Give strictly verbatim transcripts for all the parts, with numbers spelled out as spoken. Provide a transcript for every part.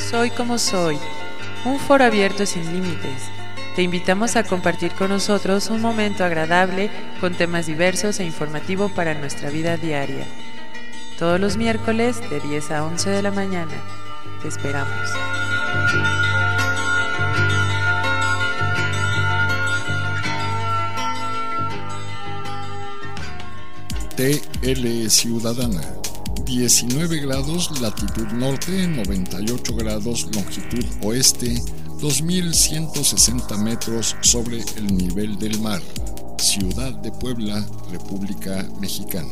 Soy como soy, un foro abierto sin límites. Te invitamos a compartir con nosotros un momento agradable con temas diversos e informativo para nuestra vida diaria. Todos los miércoles de diez a once de la mañana. Te esperamos. T L Ciudadana, diecinueve grados latitud norte, noventa y ocho grados longitud oeste, dos mil ciento sesenta metros sobre el nivel del mar, Ciudad de Puebla, República Mexicana.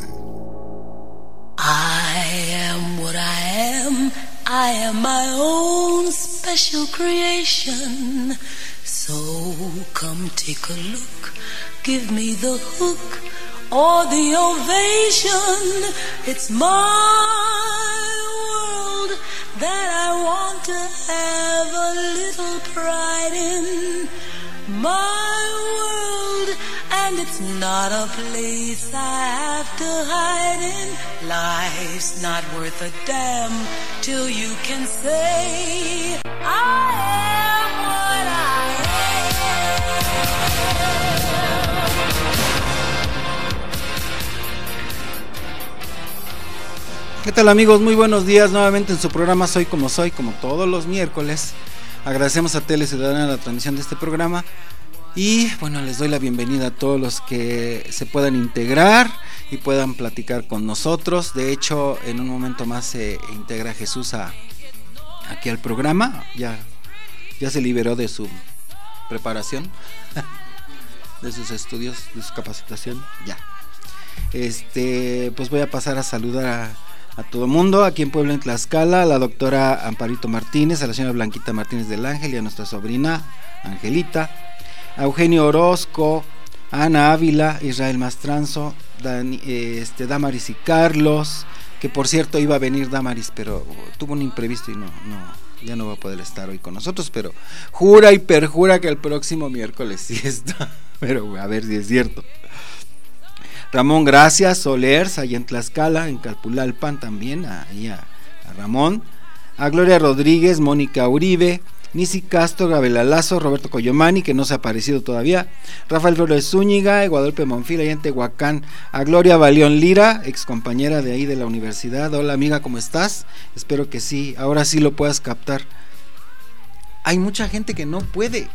I am what I am, I am my own special creation. So come take a look, give me the hook or the ovation. It's my world that I want to have a little pride in. My world, and it's not a place I have to hide in. Life's not worth a damn till you can say I am what I am. ¿Qué tal, amigos? Muy buenos días nuevamente en su programa Soy como Soy, como todos los miércoles. Agradecemos a Tele Ciudadana la transmisión de este programa y bueno, les doy la bienvenida a todos los que se puedan integrar y puedan platicar con nosotros. De hecho, en un momento más se integra Jesús a, aquí al programa. Ya, ya se liberó de su preparación, de sus estudios, de su capacitación. Ya. Este, pues voy a pasar a saludar a A todo el mundo, aquí en Puebla, en Tlaxcala, a la doctora Amparito Martínez, a la señora Blanquita Martínez del Ángel y a nuestra sobrina Angelita, a Eugenio Orozco, a Ana Ávila, Israel Mastranzo, Dani, este, Damaris y Carlos, que por cierto iba a venir Damaris, pero tuvo un imprevisto y no, no, ya no va a poder estar hoy con nosotros, pero jura y perjura que el próximo miércoles sí está, pero a ver si es cierto. Ramón Gracias, Solers, allá en Tlaxcala, en Calpulalpan también, ahí a, a Ramón, a Gloria Rodríguez, Mónica Uribe, Nisi Castro, Gabriela Lazo, Roberto Coyomani, que no se ha aparecido todavía, Rafael Flores Zúñiga, Guadalupe Monfil, allá en Tehuacán, a Gloria Balión Lira, ex compañera de ahí de la universidad. Hola amiga, ¿cómo estás? Espero que sí, ahora sí lo puedas captar. Hay mucha gente que no puede,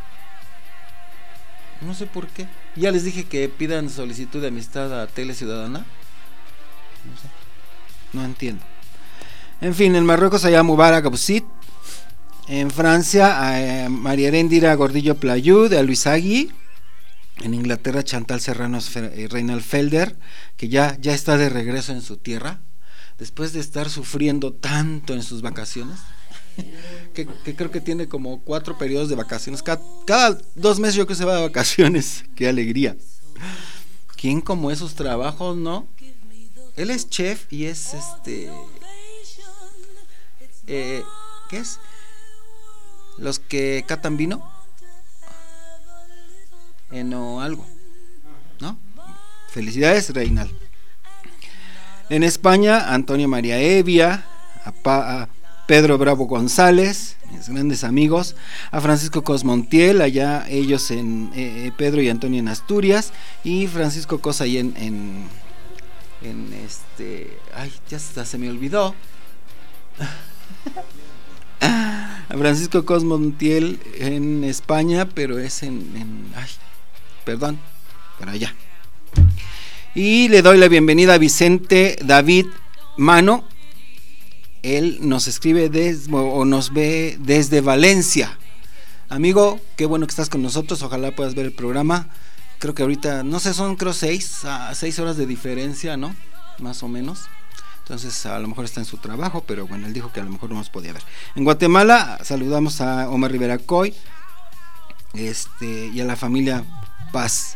no sé por qué. Ya les dije que pidan solicitud de amistad a Tele Ciudadana. No sé, no entiendo. En fin, en Marruecos allá Mubarak Abousid. En Francia a eh, María Heréndira Gordillo Playú de Luisagui. En Inglaterra Chantal Serrano eh, Reinald Felder, que ya, ya está de regreso en su tierra, después de estar sufriendo tanto en sus vacaciones. Que, que creo que tiene como cuatro periodos de vacaciones. Cada, cada dos meses yo creo que se va de vacaciones. Qué alegría. ¿Quién como esos trabajos, no? Él es chef y es este eh, ¿qué es? Los que catan vino en o algo, ¿no? Felicidades, Reinal. En España, Antonio María Evia, a, pa, a Pedro Bravo González, mis grandes amigos, a Francisco Cosmontiel, allá ellos en eh, Pedro y Antonio en Asturias, y Francisco Cosa ahí en, en, en este, ay, ya hasta se me olvidó, a Francisco Cosmontiel en España, pero es en, en ay, perdón, para allá. Y le doy la bienvenida a Vicente David Mano. Él nos escribe des, o nos ve desde Valencia. Amigo, qué bueno que estás con nosotros. Ojalá puedas ver el programa. Creo que ahorita, no sé, son creo seis, a seis horas de diferencia, ¿no? Más o menos. Entonces a lo mejor está en su trabajo, pero bueno, él dijo que a lo mejor no nos podía ver. En Guatemala saludamos a Omar Rivera Coy, este, y a la familia Paz.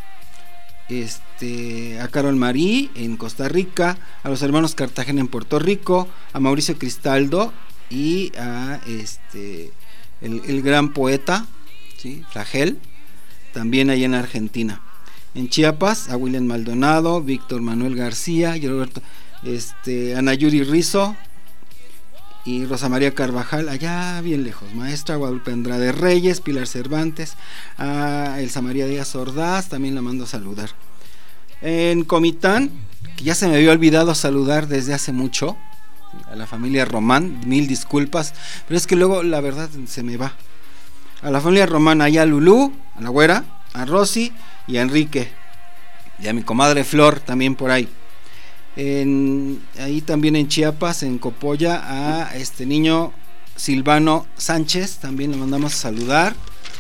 Este, a Carol Marí en Costa Rica, a los hermanos Cartagena en Puerto Rico, a Mauricio Cristaldo y a este el, el gran poeta, ¿sí? Flagel, también allá en Argentina. En Chiapas, a William Maldonado, Víctor Manuel García y Roberto, este, Ana Yuri Rizzo y Rosa María Carvajal, allá bien lejos, maestra Guadalupe Andrade Reyes, Pilar Cervantes, a Elsa María Díaz Ordaz, también la mando a saludar. En Comitán, que ya se me había olvidado saludar desde hace mucho, a la familia Román, mil disculpas, pero es que luego la verdad se me va. A la familia Román, allá a Lulú, a la güera, a Rosy y a Enrique, y a mi comadre Flor también por ahí. En, ahí también en Chiapas, en Copolla, a este niño Silvano Sánchez, también le mandamos a saludar.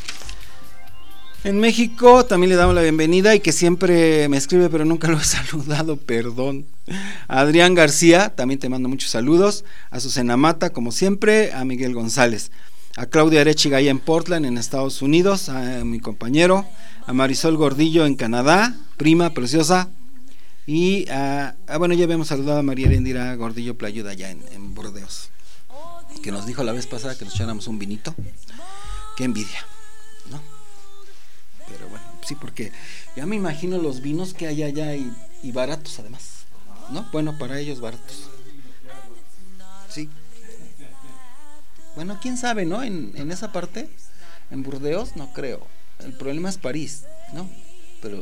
En México también le damos la bienvenida y que siempre me escribe pero nunca lo he saludado, perdón. A Adrián García, también te mando muchos saludos. A Susana Mata, como siempre. A Miguel González. A Claudia Arechigaya en Portland, en Estados Unidos. A mi compañero. A Marisol Gordillo en Canadá, prima preciosa. Y a, a bueno, ya habíamos saludado a María Erendira Gordillo Playuda allá en, en Burdeos, que nos dijo la vez pasada que nos echáramos un vinito. Qué envidia, ¿no? Pero bueno, sí, porque ya me imagino los vinos que hay allá y, y baratos además, ¿no? Bueno, para ellos baratos. Sí. Bueno, quién sabe, ¿no? En, en esa parte, en Burdeos, no creo. El problema es París, ¿no? Pero...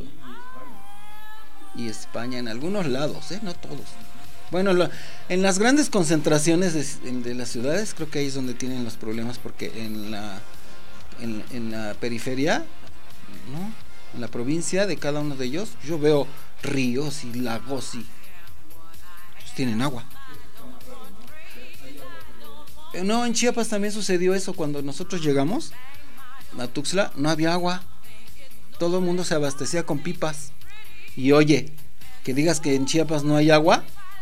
y España en algunos lados, ¿eh? No todos. Bueno, lo, en las grandes concentraciones de, de las ciudades creo que ahí es donde tienen los problemas, porque en la en, en la periferia, ¿no? En la provincia de cada uno de ellos yo veo ríos y lagos y pues tienen agua. Eh, no, en Chiapas también sucedió eso. Cuando nosotros llegamos a Tuxtla no había agua, todo el mundo se abastecía con pipas. Y oye, que digas que en Chiapas no hay agua.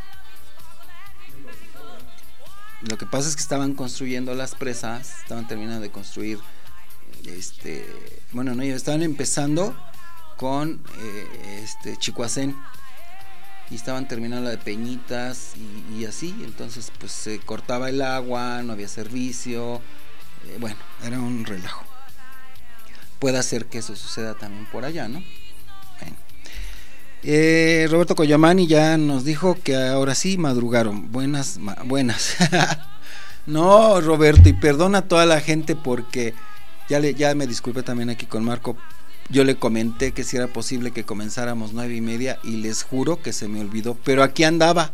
Lo que pasa es que estaban construyendo las presas, estaban terminando de construir, este, bueno, no, estaban empezando con eh, este Chicoacén y estaban terminando la de Peñitas y, y así, entonces pues se cortaba el agua, no había servicio, eh, bueno, era un relajo. Puede ser que eso suceda también por allá, ¿no? Bueno. Eh, Roberto Coyamani ya nos dijo que ahora sí madrugaron. Buenas, ma, buenas. No, Roberto, y perdona a toda la gente porque ya le, ya me disculpé también aquí con Marco. Yo le comenté que si era posible que comenzáramos nueve y media y les juro que se me olvidó, pero aquí andaba.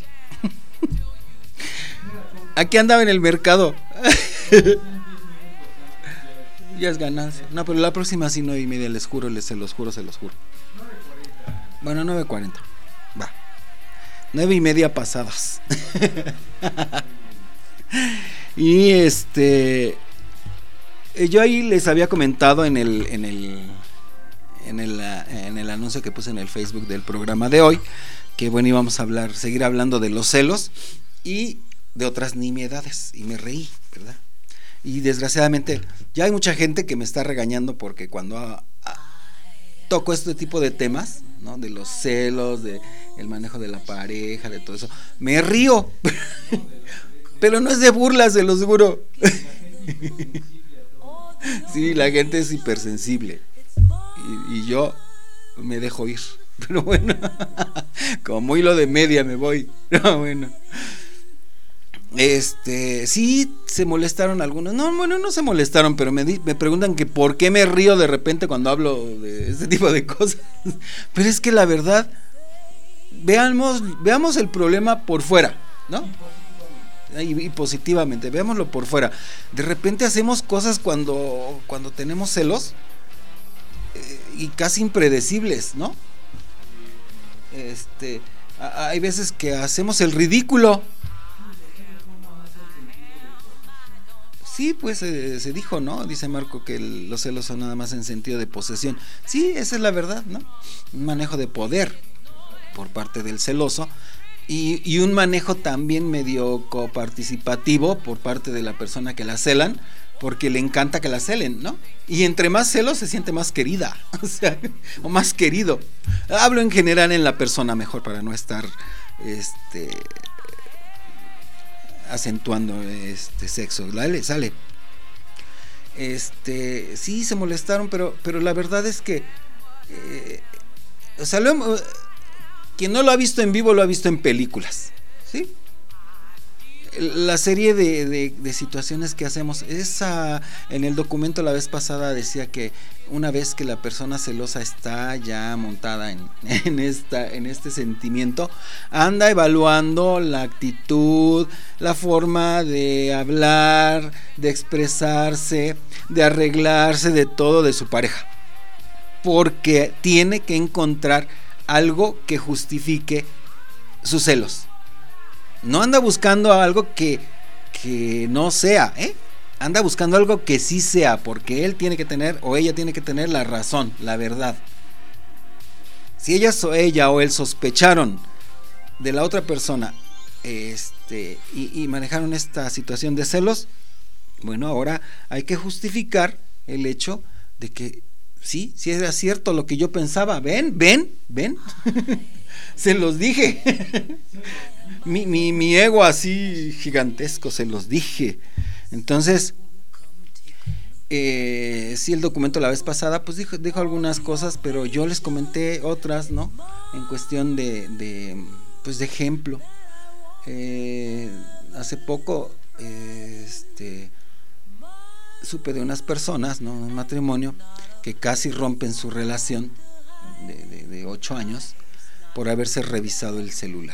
Aquí andaba en el mercado. Ya es ganancia. No, pero la próxima sí nueve y media, les juro, les se los juro, se los juro. Bueno, nueve cuarenta. Va. Nueve y media pasadas. Y este, yo ahí les había comentado en el, en el, en el, en el anuncio que puse en el Facebook del programa de hoy, que bueno, íbamos a hablar, seguir hablando de los celos y de otras nimiedades. Y me reí, ¿verdad? Y desgraciadamente ya hay mucha gente que me está regañando porque cuando a, a, toco este tipo de temas, ¿no? De los celos, de el manejo de la pareja, de todo eso, me río. Pero no es de burlas, se los juro. Sí, la gente es hipersensible y, y yo me dejo ir. Pero bueno, como hilo de media me voy. No, bueno. Este, sí, se molestaron algunos. No, bueno, no se molestaron, pero me, di, me preguntan que por qué me río de repente cuando hablo de este tipo de cosas. Pero es que la verdad, veamos, veamos el problema por fuera, ¿no? Y, y positivamente, veámoslo por fuera. De repente hacemos cosas cuando, cuando tenemos celos eh, y casi impredecibles, ¿no? Este, a, hay veces que hacemos el ridículo. Sí, pues eh, se dijo, ¿no? Dice Marco que el, los celos son nada más en sentido de posesión. Sí, esa es la verdad, ¿no? Un manejo de poder por parte del celoso y, y un manejo también medio coparticipativo por parte de la persona que la celan, porque le encanta que la celen, ¿no? Y entre más celos se siente más querida, o sea, o más querido. Hablo en general en la persona mejor para no estar, este... acentuando este sexo, dale, sale. Este, sí se molestaron, pero, pero la verdad es que, eh, o sea, lo, quien no lo ha visto en vivo lo ha visto en películas, ¿sí? la serie de, de, de situaciones que hacemos. Esa, en el documento la vez pasada decía que una vez que la persona celosa está ya montada en, en, esta, en este sentimiento, anda evaluando la actitud, la forma de hablar, de expresarse, de arreglarse, de todo de su pareja, porque tiene que encontrar algo que justifique sus celos. No anda buscando algo que, que no sea, ¿eh? Anda buscando algo que sí sea, porque él tiene que tener, o ella tiene que tener la razón, la verdad. Si ella o ella o él sospecharon de la otra persona, este, y, y manejaron esta situación de celos, bueno, ahora hay que justificar el hecho de que sí, sí era cierto lo que yo pensaba. Ven, ven, ven. Se los dije. Mi, mi, mi ego así gigantesco, se los dije. Entonces, eh, sí, el documento la vez pasada pues dijo, dijo algunas cosas, pero yo les comenté otras, ¿no? En cuestión de, de pues de ejemplo. Eh, hace poco, eh, este, supe de unas personas, ¿no? Un matrimonio que casi rompen su relación de, de, de ocho años por haberse revisado el celular.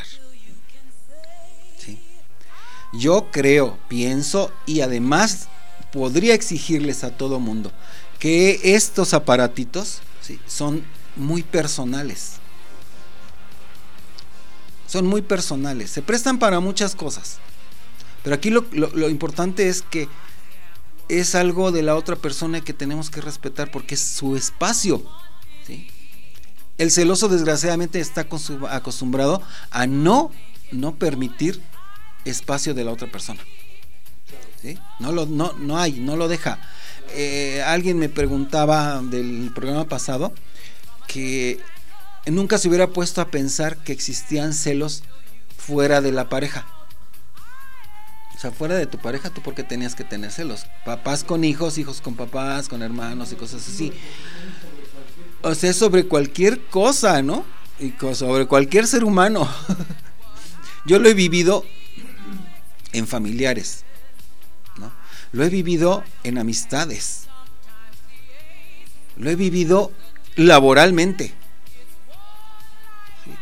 Yo creo, pienso y además podría exigirles a todo mundo que estos aparatitos, ¿sí?, son muy personales. Son muy personales, se prestan para muchas cosas. Pero aquí lo, lo, lo importante es que es algo de la otra persona que tenemos que respetar porque es su espacio, ¿sí? El celoso desgraciadamente está acostumbrado a no, no permitir espacio de la otra persona, ¿sí? No lo, no, no hay, no lo deja. Eh, alguien me preguntaba del programa pasado que nunca se hubiera puesto a pensar que existían celos fuera de la pareja. O sea, fuera de tu pareja, ¿tú por qué tenías que tener celos? Papás con hijos, hijos con papás, con hermanos y cosas así. O sea, sobre cualquier cosa, ¿no? Y sobre cualquier ser humano. Yo lo he vivido en familiares, ¿no? Lo he vivido en amistades, lo he vivido laboralmente, ¿sí?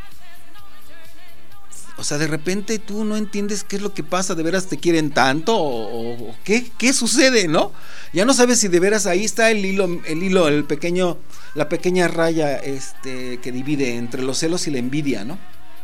O sea, de repente tú no entiendes qué es lo que pasa, de veras te quieren tanto o, o qué, qué sucede, ¿no? Ya no sabes si de veras ahí está el hilo, el hilo, el pequeño, la pequeña raya, este, que divide entre los celos y la envidia, ¿no?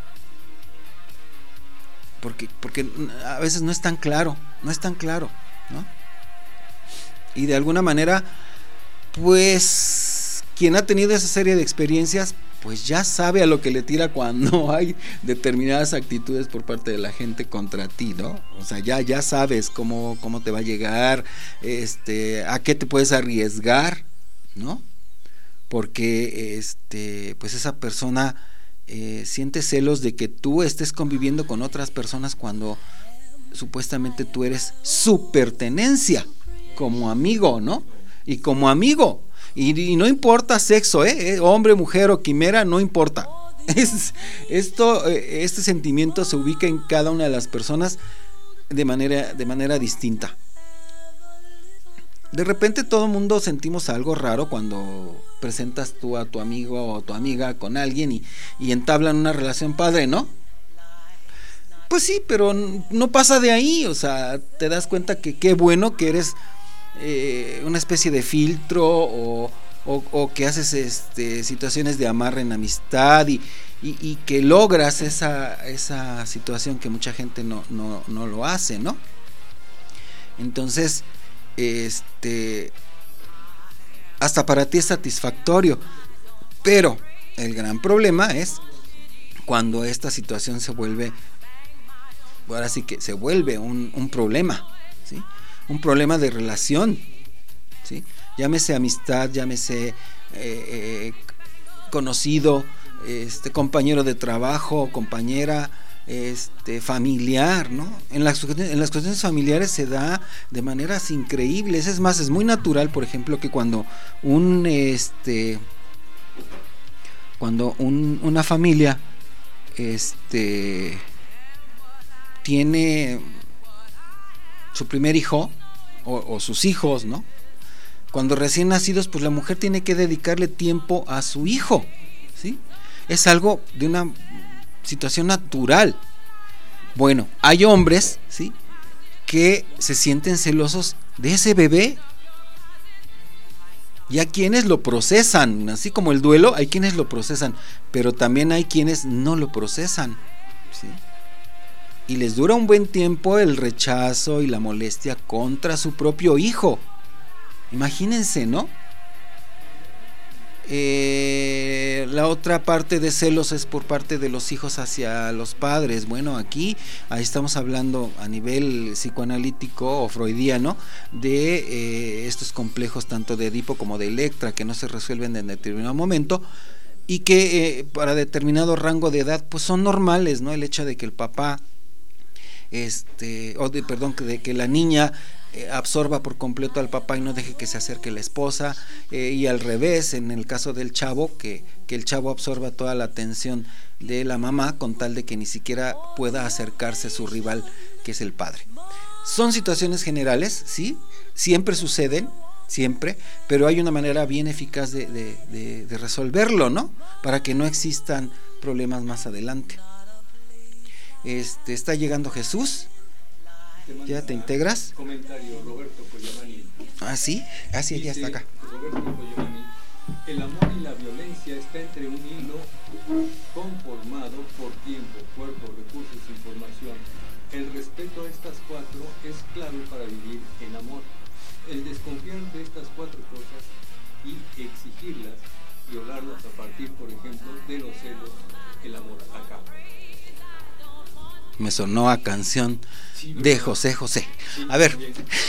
Porque, porque a veces no es tan claro, no es tan claro, ¿no? Y de alguna manera, pues, quien ha tenido esa serie de experiencias, pues ya sabe a lo que le tira cuando hay determinadas actitudes por parte de la gente contra ti, ¿no? O sea, ya, ya sabes cómo, cómo te va a llegar, este, a qué te puedes arriesgar, ¿no? Porque, este, pues esa persona Eh, siente celos de que tú estés conviviendo con otras personas cuando supuestamente tú eres su pertenencia como amigo, ¿no? Y como amigo, y, y no importa sexo, ¿eh? Hombre, mujer o quimera, no importa. Es, esto, eh, este sentimiento se ubica en cada una de las personas de manera, de manera distinta. De repente todo el mundo sentimos algo raro cuando presentas tú a tu amigo o tu amiga con alguien y, y entablan una relación padre, ¿no? Pues sí, pero no pasa de ahí, o sea, te das cuenta que qué bueno que eres eh, una especie de filtro o, o, o que haces este, situaciones de amarre en amistad y, y, y que logras esa, esa situación que mucha gente no, no, no lo hace, ¿no? Entonces, este, hasta para ti es satisfactorio, pero el gran problema es cuando esta situación se vuelve, ahora sí que se vuelve un, un problema, ¿sí? Un problema de relación, ¿sí? Llámese amistad, llámese eh, eh, conocido, este, compañero de trabajo, compañera, este, familiar, ¿no? En las, en las cuestiones familiares se da de maneras increíbles. Es más, es muy natural, por ejemplo, que cuando un este cuando un, una familia este tiene su primer hijo o, o sus hijos, ¿no? Cuando recién nacidos, pues la mujer tiene que dedicarle tiempo a su hijo, ¿sí? Es algo de una situación natural. Bueno, hay hombres, ¿sí?, que se sienten celosos de ese bebé. Y hay quienes lo procesan, así como el duelo, hay quienes lo procesan, pero también hay quienes no lo procesan, ¿sí? Y les dura un buen tiempo el rechazo y la molestia contra su propio hijo. Imagínense, ¿no? Eh, la otra parte de celos es por parte de los hijos hacia los padres. Bueno, aquí ahí estamos hablando a nivel psicoanalítico o freudiano de eh, estos complejos tanto de Edipo como de Electra que no se resuelven en determinado momento y que eh, para determinado rango de edad pues son normales, ¿no? El hecho de que el papá este o de, perdón, de que la niña Eh, absorba por completo al papá y no deje que se acerque la esposa, eh, y al revés en el caso del chavo, que, que el chavo absorba toda la atención de la mamá con tal de que ni siquiera pueda acercarse a su rival, que es el padre. Son situaciones generales, sí, siempre suceden, siempre, pero hay una manera bien eficaz de, de, de, de resolverlo, ¿no? Para que no existan problemas más adelante. Este, está llegando Jesús. ¿Ya te integras? Comentario, Roberto Collamani. Ah, sí, ah, sí, ya está acá. Roberto Collamani. El amor y la violencia está entre un hilo conformado por tiempo, cuerpo, recursos, información. El respeto a estas cuatro es clave para vivir en amor. El desconfiar de estas cuatro cosas y exigirlas, violarlas a partir, por ejemplo, de los celos, el amor acaba. Me sonó a canción sí, de José José. Sí, a ver.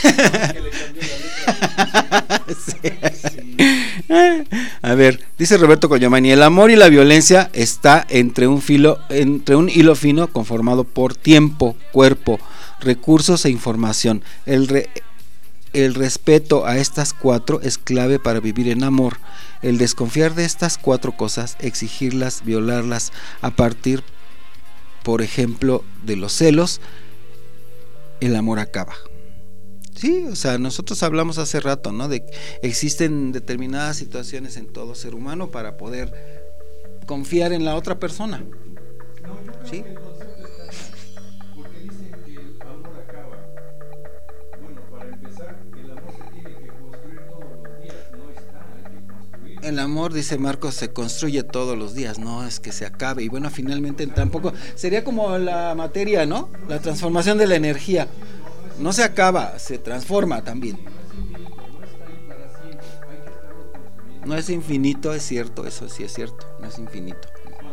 Sí. A ver, dice Roberto Collamani, el amor y la violencia está entre un filo, entre un hilo fino conformado por tiempo, cuerpo, recursos e información. El re, el respeto a estas cuatro es clave para vivir en amor. El desconfiar de estas cuatro cosas, exigirlas, violarlas a partir, por ejemplo, de los celos, el amor acaba. Sí, o sea, nosotros hablamos hace rato, ¿no? De que existen determinadas situaciones en todo ser humano para poder confiar en la otra persona. ¿Sí? Porque dicen que el amor acaba. Bueno, para empezar, el amor se tiene que construir todos los días, no está, hay que construir. El amor, dice Marcos, se construye todos los días, no es que se acabe. Y bueno, finalmente tampoco, sería como la materia, ¿no? La transformación de la energía. No se acaba, se transforma también. No es infinito, es cierto, eso sí es cierto, no es infinito.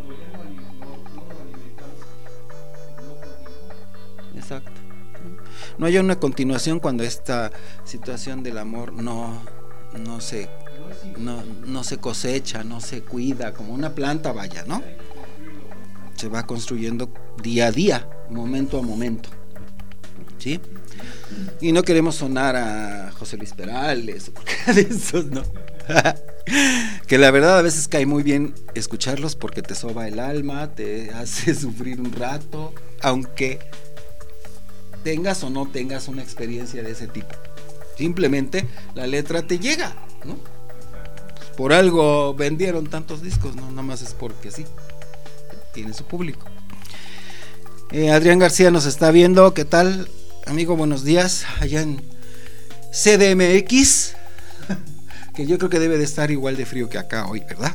Exacto. No hay una continuación cuando esta situación del amor no, no se, no, no se cosecha, no se cuida, como una planta, vaya, ¿no? Se va construyendo día a día, momento a momento. ¿Sí? Y no queremos sonar a José Luis Perales o cualquiera de esos, ¿no? Que la verdad a veces cae muy bien escucharlos porque te soba el alma, te hace sufrir un rato, aunque tengas o no tengas una experiencia de ese tipo. Simplemente la letra te llega, ¿no? Por algo vendieron tantos discos, no nada más es porque sí, tiene su público. eh, Adrián García nos está viendo, ¿qué tal? Amigo, buenos días, allá en C D M X, que yo creo que debe de estar igual de frío que acá hoy, ¿verdad?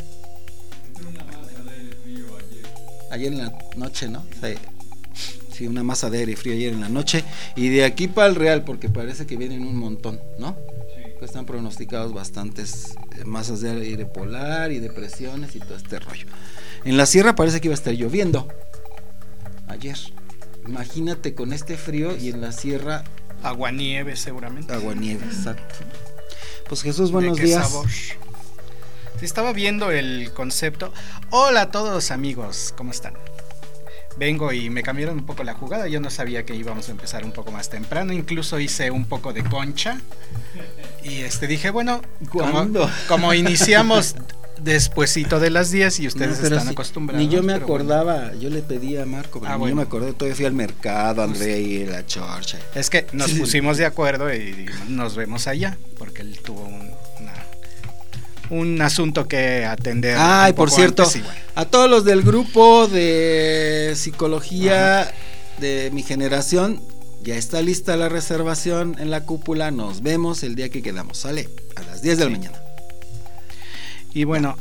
Ayer en la noche, ¿no? Sí, sí, una masa de aire frío ayer en la noche. Y de aquí para el Real, porque parece que vienen un montón, ¿no? Sí. Están pronosticados bastantes masas de aire polar y depresiones y todo este rollo. En la sierra parece que iba a estar lloviendo ayer. Imagínate con este frío y en la sierra aguanieve seguramente. Aguanieve, exacto. Pues Jesús, buenos días. Sabor. Estaba viendo el concepto. Hola a todos amigos, ¿cómo están? Vengo y me cambiaron un poco la jugada. Yo no sabía que íbamos a empezar un poco más temprano. Incluso hice un poco de concha. Y este dije, bueno, como, como iniciamos despuesito de las diez y ustedes no, están sí, acostumbrados. Ni yo me pero acordaba, bueno. yo le pedí a Marco, pero Ah, ni bueno. yo me acordé, todavía fui al mercado, André y la chorcha. Es que nos Sí. pusimos de acuerdo y nos vemos allá, porque él tuvo un, una, un asunto que atender. Ay, un por poco cierto, antes y bueno. a todos los del grupo de psicología Ajá. de mi generación, ya está lista la reservación en la cúpula. Nos vemos el día que quedamos. Sale a las diez de la sí. mañana. Y bueno,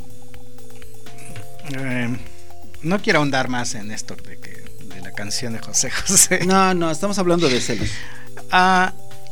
eh, no quiero ahondar más en esto de, que, de la canción de José José. No, no, estamos hablando de celos. Ah,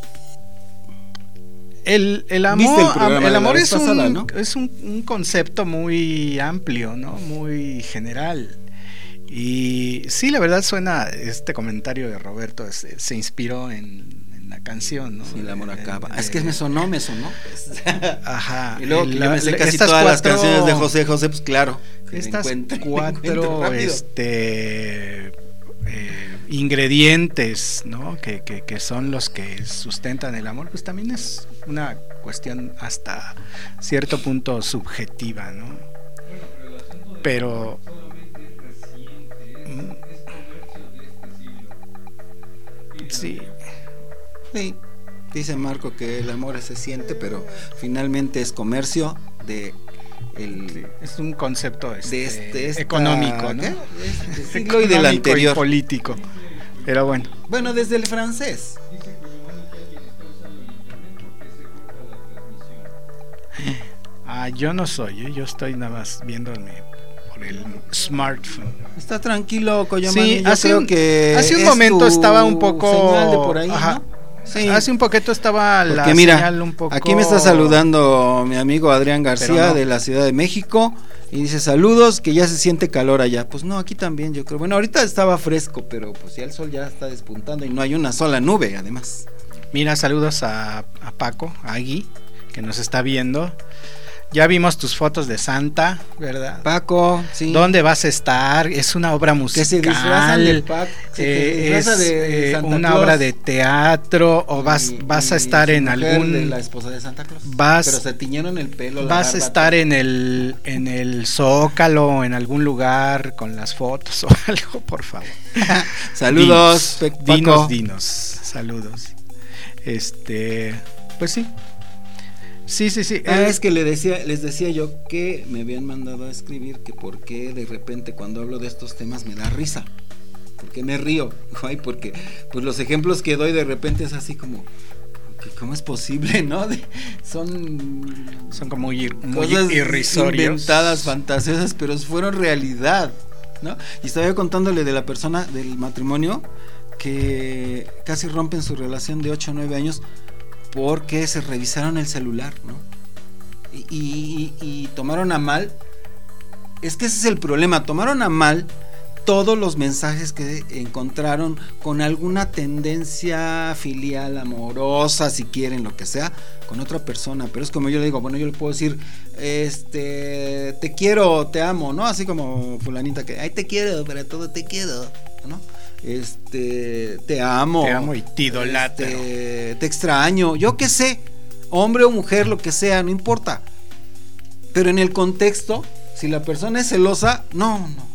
el, el amor, el el amor es, pasada, un, ¿no? es un, un concepto muy amplio, ¿no? Muy general. Y sí, la verdad suena, este comentario de Roberto se, se inspiró en, en la canción, ¿no? Sí, el amor acaba. En, es que me sonó, me sonó. Pues. Ajá. Y luego el, yo me sé casi todas cuatro, las canciones de José José, pues claro. Estas encuentre, cuatro este, eh, ingredientes, ¿no? Que, que, que son los que sustentan el amor, pues también es una cuestión hasta cierto punto subjetiva, ¿no? Pero sí. Sí, dice Marco que el amor se siente, pero finalmente es comercio de el sí, es un concepto este, de este esta, económico, ¿no? ¿Qué? Este siglo y del anterior y político. Pero bueno. Bueno, desde el francés. Ah, yo no soy, ¿eh? Yo estoy nada más viéndome por el smartphone. Está tranquilo, Coyamani. Sí, yo hace creo un, que hace un momento estaba un poco señal de por ahí, ajá. ¿no? Sí. Hace un poquito estaba Porque la mira, señal un poco. Aquí me está saludando mi amigo Adrián García no. de la Ciudad de México y dice saludos, que ya se siente calor allá. Pues no, aquí también yo creo. Bueno, ahorita estaba fresco, pero pues ya el sol ya está despuntando y no hay una sola nube además. Mira, saludos a, a Paco, a Agui, que nos está viendo. Ya vimos tus fotos de Santa, ¿verdad? Paco, sí. ¿Dónde vas a estar? Es una obra musical. Que se disfrazan de Paco. Eh, es de eh, una Claus. Obra de teatro o vas y, vas a estar en algún de la esposa de Santa Claus. Vas, pero se tiñeron el pelo. Vas a estar todo. en el en el Zócalo, en algún lugar con las fotos o algo, por favor. Saludos, dinos, Paco. dinos, dinos, saludos. Este, pues sí. Sí, sí, sí. Ah, es que le decía, les decía yo que me habían mandado a escribir que por qué de repente cuando hablo de estos temas me da risa. Porque me río. Ay, porque pues los ejemplos que doy de repente es así como ¿cómo es posible, no? De, son son como muy, muy cosas irrisorios, inventadas, fantasiosas, pero fueron realidad, ¿no? Y estaba yo contándole de la persona del matrimonio que casi rompen su relación de ocho o nueve años porque se revisaron el celular, ¿no? Y, y, y tomaron a mal, es que ese es el problema, tomaron a mal todos los mensajes que encontraron con alguna tendencia filial, amorosa, si quieren, lo que sea, con otra persona. Pero es como yo le digo, bueno, yo le puedo decir, este, te quiero, te amo, ¿no? Así como fulanita que, ay, te quiero, para todo te quiero, ¿no? Este, te amo, te amo y te idolatro, este, te extraño, yo qué sé, hombre o mujer, lo que sea, no importa. Pero en el contexto, si la persona es celosa, no, no.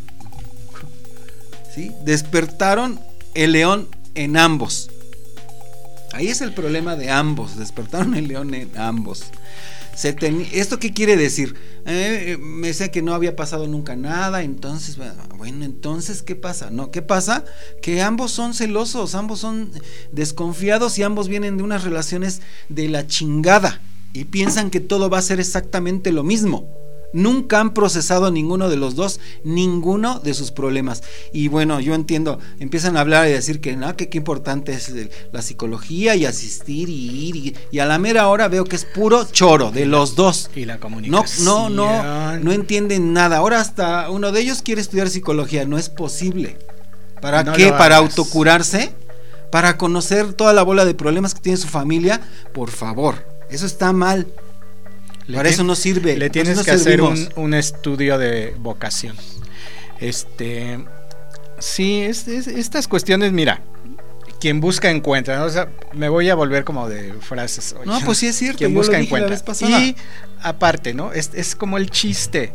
¿Sí? Despertaron el león en ambos. Ahí es el problema de ambos. Despertaron el león en ambos. Se ten... ¿Esto qué quiere decir? Eh, me decía que no había pasado nunca nada. Entonces, bueno, entonces, ¿qué pasa? No, ¿qué pasa? Que ambos son celosos, ambos son desconfiados y ambos vienen de unas relaciones de la chingada y piensan que todo va a ser exactamente lo mismo. Nunca han procesado ninguno de los dos, ninguno de sus problemas. Y bueno, yo entiendo, empiezan a hablar y decir que no, que qué importante es la psicología y asistir y ir. Y, y a la mera hora veo que es puro choro de los dos. Y la comunicación. No, no, no, no entienden nada. Ahora hasta uno de ellos quiere estudiar psicología, no es posible. ¿Para no qué? ¿Para autocurarse? ¿Para conocer toda la bola de problemas que tiene su familia? Por favor, eso está mal. Le Para eso no sirve. Le tienes no que hacer un, un estudio de vocación. Este, sí, es, es, estas cuestiones, mira, quien busca encuentra, ¿no? O sea, me voy a volver como de frases. Oye, no, pues sí es cierto. Quien yo busca lo dije encuentra. La vez pasada. Y aparte, ¿no? Es, es como el chiste.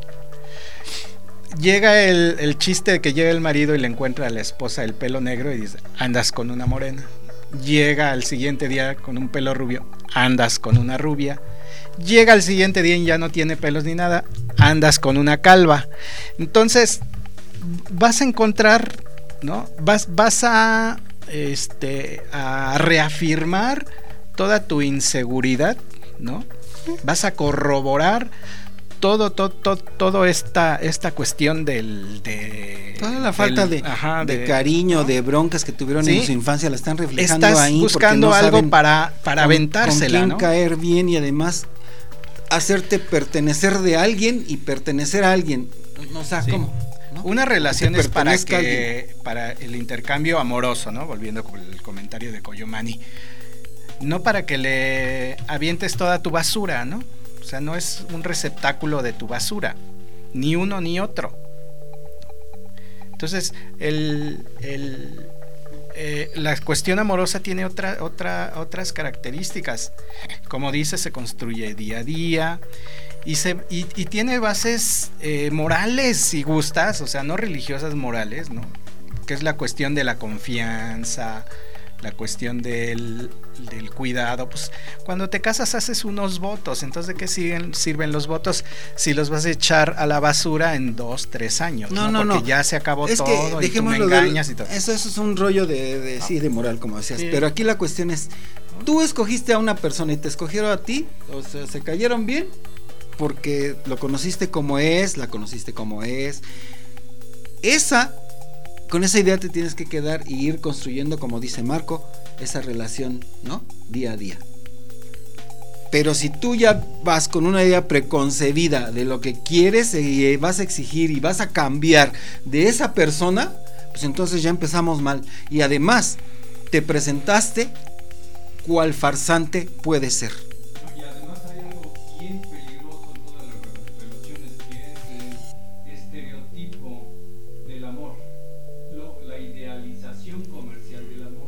Llega el, el chiste de que llega el marido y le encuentra a la esposa el pelo negro y dice, andas con una morena. Llega al siguiente día con un pelo rubio, andas con una rubia. Llega al siguiente día y ya no tiene pelos ni nada, andas con una calva. Entonces vas a encontrar, ¿no? Vas, vas a, este, a reafirmar toda tu inseguridad, ¿no? Vas a corroborar todo, todo, todo, todo esta, esta cuestión del, de toda la falta del, de, ajá, de, de cariño, ¿no? de broncas que tuvieron ¿Sí? en su infancia, la están reflejando Estás ahí. buscando no algo saben para, para con, aventársela, con quién ¿no? caer bien y además hacerte pertenecer de alguien y pertenecer a alguien. No, o sea, Sí. ¿cómo? ¿No? Una relación Que es para pertenezca a que para el intercambio amoroso, ¿no? Volviendo con el comentario de Koyomani. No para que le avientes toda tu basura, ¿no? O sea, no es un receptáculo de tu basura, ni uno ni otro. Entonces, el, el, eh, la cuestión amorosa tiene otra, otra, otras características. Como dice, se construye día a día y, se, y, y tiene bases eh, morales, si gustas, o sea, no religiosas, morales, ¿no? Que es la cuestión de la confianza, la cuestión del, del cuidado. Pues cuando te casas haces unos votos, entonces ¿de qué sirven, sirven los votos si los vas a echar a la basura en dos, tres años? No, no, no, porque no. ya se acabó Es todo que y tú me dejémoslo engañas de, y todo. Eso, eso es un rollo de, de sí, de moral, como decías. Sí. Pero aquí la cuestión es, tú escogiste a una persona y te escogieron a ti, o sea, se cayeron bien porque lo conociste como es, la conociste como es. Esa, con esa idea te tienes que quedar y ir construyendo, como dice Marco, esa relación, ¿no? Día a día. Pero si tú ya vas con una idea preconcebida de lo que quieres y vas a exigir y vas a cambiar de esa persona, pues entonces ya empezamos mal. Y además, te presentaste cual farsante puede ser. Y además hay algo bien peligroso en todas las relaciones, que es el estereotipo del amor, lo, la idealización comercial del amor,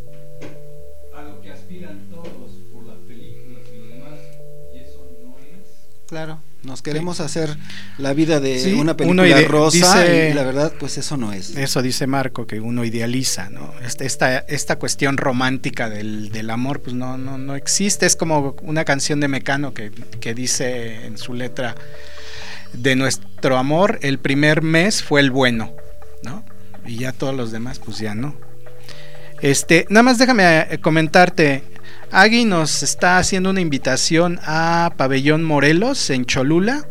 a lo que aspiran todos por las películas y lo demás, y eso no es. Claro, nos queremos sí. hacer la vida de Sí, una película ide- rosa dice, y la verdad, pues eso no es. Eso dice Marco, que uno idealiza, ¿no? Esta, esta, esta cuestión romántica del, del amor, pues no, no, no existe. Es como una canción de Mecano que, que dice en su letra: de nuestro amor, el primer mes fue el bueno, ¿no? Y ya todos los demás, pues ya no. Este, nada más déjame comentarte. Agui nos está haciendo una invitación a Pabellón Morelos en Cholula,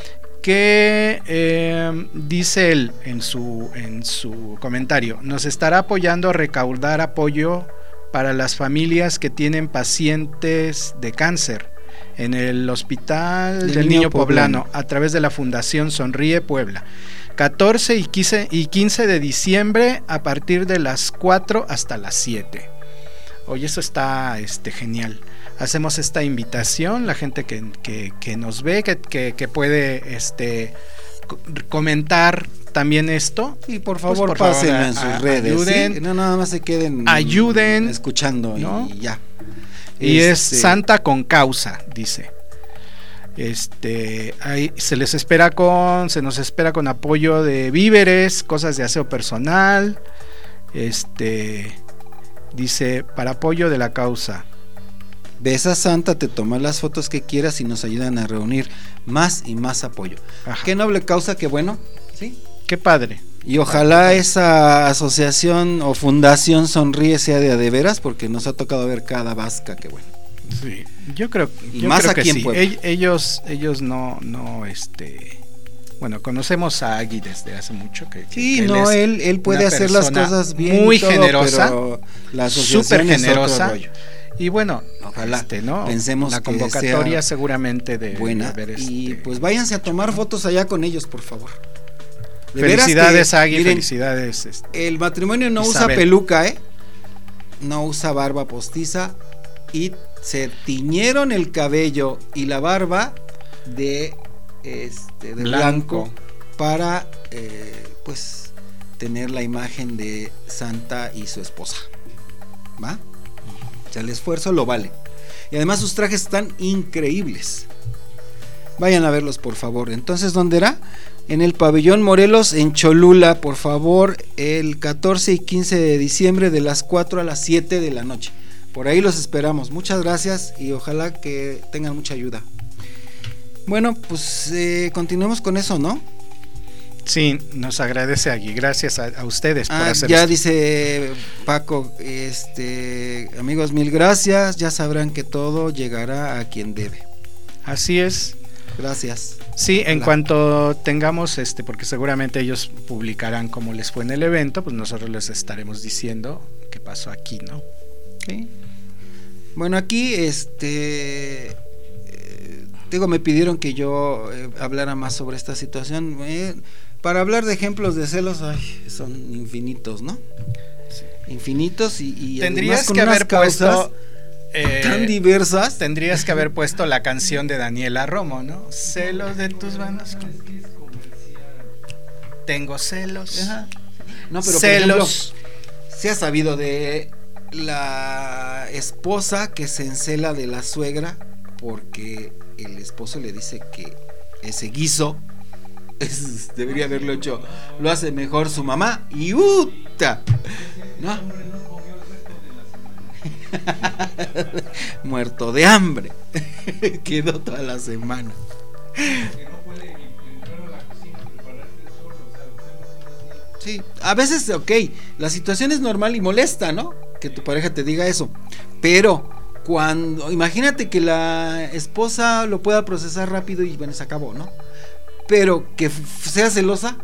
que eh, dice él en su, en su comentario: nos estará apoyando a recaudar apoyo para las familias que tienen pacientes de cáncer en el Hospital del, del Niño, Niño Poblano, Poblano a través de la Fundación Sonríe Puebla. catorce y quince, y quince de diciembre a partir de las cuatro hasta las siete. Oye, eso está este, genial. Hacemos esta invitación, la gente que, que, que nos ve, que, que, que puede este, comentar también esto. Y por favor, pues por pásenlo favor, en sus a, redes. Ayuden, ¿sí? No nada más se queden ayuden, escuchando, ¿no? Y ya. Y este... es Santa con causa, dice. Este, ahí se les espera con, se nos espera con apoyo de víveres, cosas de aseo personal. Este, dice, para apoyo de la causa. Ves a Santa, te tomas las fotos que quieras y nos ayudan a reunir más y más apoyo. Ajá. Qué noble causa, qué bueno, ¿sí? Qué padre. Y ojalá esa asociación o fundación Sonríe sea de a de veras, porque nos ha tocado ver cada vasca, qué bueno. Sí, yo creo, y yo más creo aquí que en sí. Puebla. Ellos, ellos no, no, este, bueno, conocemos a Agui desde hace mucho. Que, sí, que él no, él, él puede hacer las cosas bien, muy todo, generosa, pero la asociación súper generosa. Es otro rollo. Y bueno, ojalá este, ¿no? pensemos la que convocatoria sea seguramente de buena. De ver y este, pues váyanse a tomar fotos allá con ellos, por favor. De felicidades, que, Agui, miren, felicidades. Este, el matrimonio no Isabel. usa peluca, ¿eh? No usa barba postiza y se tiñeron el cabello y la barba de este de blanco, blanco para eh, pues tener la imagen de Santa y su esposa. ¿va? O sea, el esfuerzo lo vale. Y además sus trajes están increíbles. Vayan a verlos, por favor. Entonces, ¿dónde era? En el Pabellón Morelos, en Cholula, por favor, el catorce y quince de diciembre, de las cuatro a las siete de la noche. Por ahí los esperamos. Muchas gracias y ojalá que tengan mucha ayuda. Bueno, pues eh, continuemos con eso, ¿no? Sí, nos agradece Agui, gracias a, a ustedes por ah, hacer ya esto. Dice Paco, este, amigos, mil gracias, ya sabrán que todo llegará a quien debe. Así es. Gracias. Sí, en Hola. cuanto tengamos este, porque seguramente ellos publicarán cómo les fue en el evento, pues nosotros les estaremos diciendo qué pasó aquí, ¿no? Sí. Bueno, aquí, este, eh, digo, me pidieron que yo eh, hablara más sobre esta situación. Eh, para hablar de ejemplos de celos, ay, son infinitos, ¿no? Sí. Infinitos y, y tendrías además con que unas haber causas puesto eh, tan diversas. Tendrías que haber puesto la canción de Daniela Romo, ¿no? Celos de tus bandas. Tengo celos. Ajá. No, pero celos. por ejemplo, se ha sabido de la esposa que se encela de la suegra porque el esposo le dice que ese guiso es, debería haberlo hecho, lo hace mejor su mamá y ¡uta! ¿No? Muerto de hambre. Quedó toda la semana. Sí, a veces, ok, la situación es normal y molesta, ¿no? Que tu pareja te diga eso, pero cuando, imagínate que la esposa lo pueda procesar rápido y bueno, se acabó, ¿no? Pero que f- sea celosa,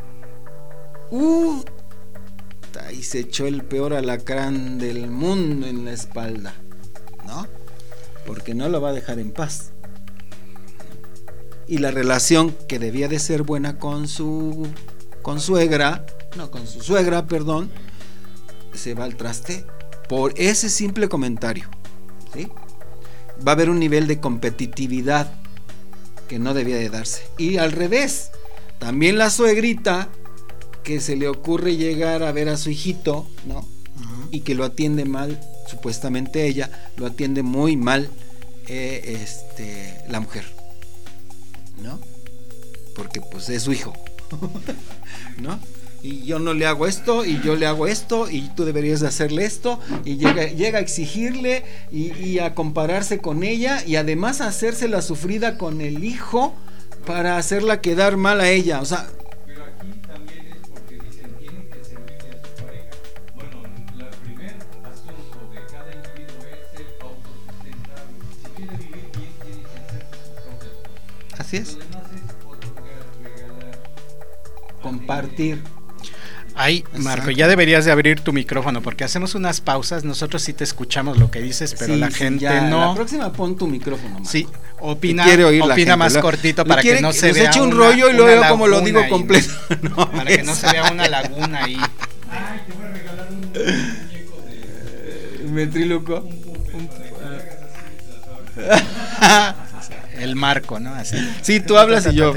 uh, y se echó el peor alacrán del mundo en la espalda, ¿no? Porque no lo va a dejar en paz. Y la relación que debía de ser buena con su con suegra, no, con su suegra, perdón, se va al traste por ese simple comentario, ¿sí? Va a haber un nivel de competitividad que no debía de darse. Y al revés, también la suegrita que se le ocurre llegar a ver a su hijito, ¿no? Uh-huh. Y que lo atiende mal, supuestamente ella, lo atiende muy mal eh, este, la mujer, ¿no? Porque pues es su hijo, ¿no? Y yo no le hago esto, y yo le hago esto, y tú deberías de hacerle esto, y llega, llega a exigirle y, y a compararse con ella, y además a hacerse la sufrida con el hijo para hacerla quedar mal a ella, o sea. Pero aquí también es porque dicen, tienen que servirle a su pareja. Bueno, el primer asunto de cada individuo es ser autosustentable. Si quiere vivir bien, tiene que hacer sus propias cosas. Así es. Lo demás es otorgar, regalar, compartir. Ay, Marco, exacto, ya deberías de abrir tu micrófono porque hacemos unas pausas, nosotros sí te escuchamos lo que dices, pero sí, la sí, gente ya, no. La próxima pon tu micrófono, Marco. Sí, opina, opina gente, más lo, cortito para quiere, que no se nos vea eche un una, rollo y luego como lo digo ahí, completo. No, para que no se vea una laguna ahí. Ay, te voy a regalar un muñeco de Ventríloco. El Marco, ¿no? Así. Sí, tú hablas y yo.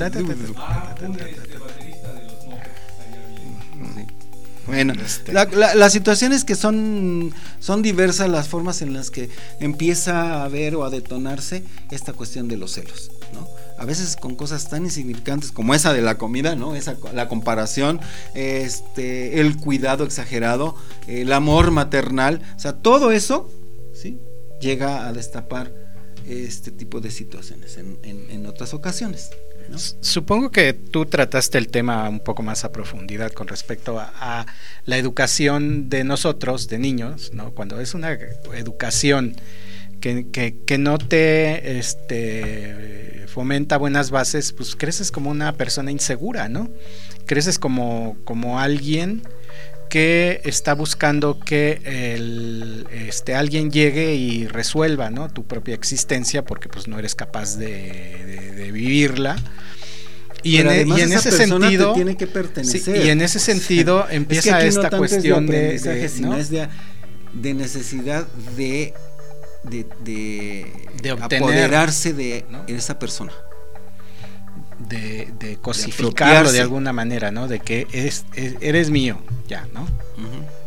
Bueno, la, la, la situación es que son, son diversas las formas en las que empieza a haber o a detonarse esta cuestión de los celos, ¿no? A veces con cosas tan insignificantes como esa de la comida, ¿no? Esa, la comparación, este, el cuidado exagerado, el amor maternal, o sea, todo eso, ¿sí? Llega a destapar este tipo de situaciones en, en, en otras ocasiones, ¿no? Supongo que tú trataste el tema un poco más a profundidad con respecto a, a la educación de nosotros, de niños, ¿no? Cuando es una educación que, que, que no te este, fomenta buenas bases, pues creces como una persona insegura, ¿no? Creces como, como alguien que está buscando que el, este, alguien llegue y resuelva, ¿no? Tu propia existencia porque pues no eres capaz de, de, de vivirla. Y Pero en, y en ese sentido te tiene que pertenecer. Sí, y en ese sentido o sea, empieza es que esta no cuestión de, es de, de, sino ¿no? es de, de necesidad de de, de, de obtener, apoderarse de ¿no? esa persona. De, de cosificarlo de, de alguna manera, ¿no? De que es, es, eres mío, ya, ¿no? Uh-huh.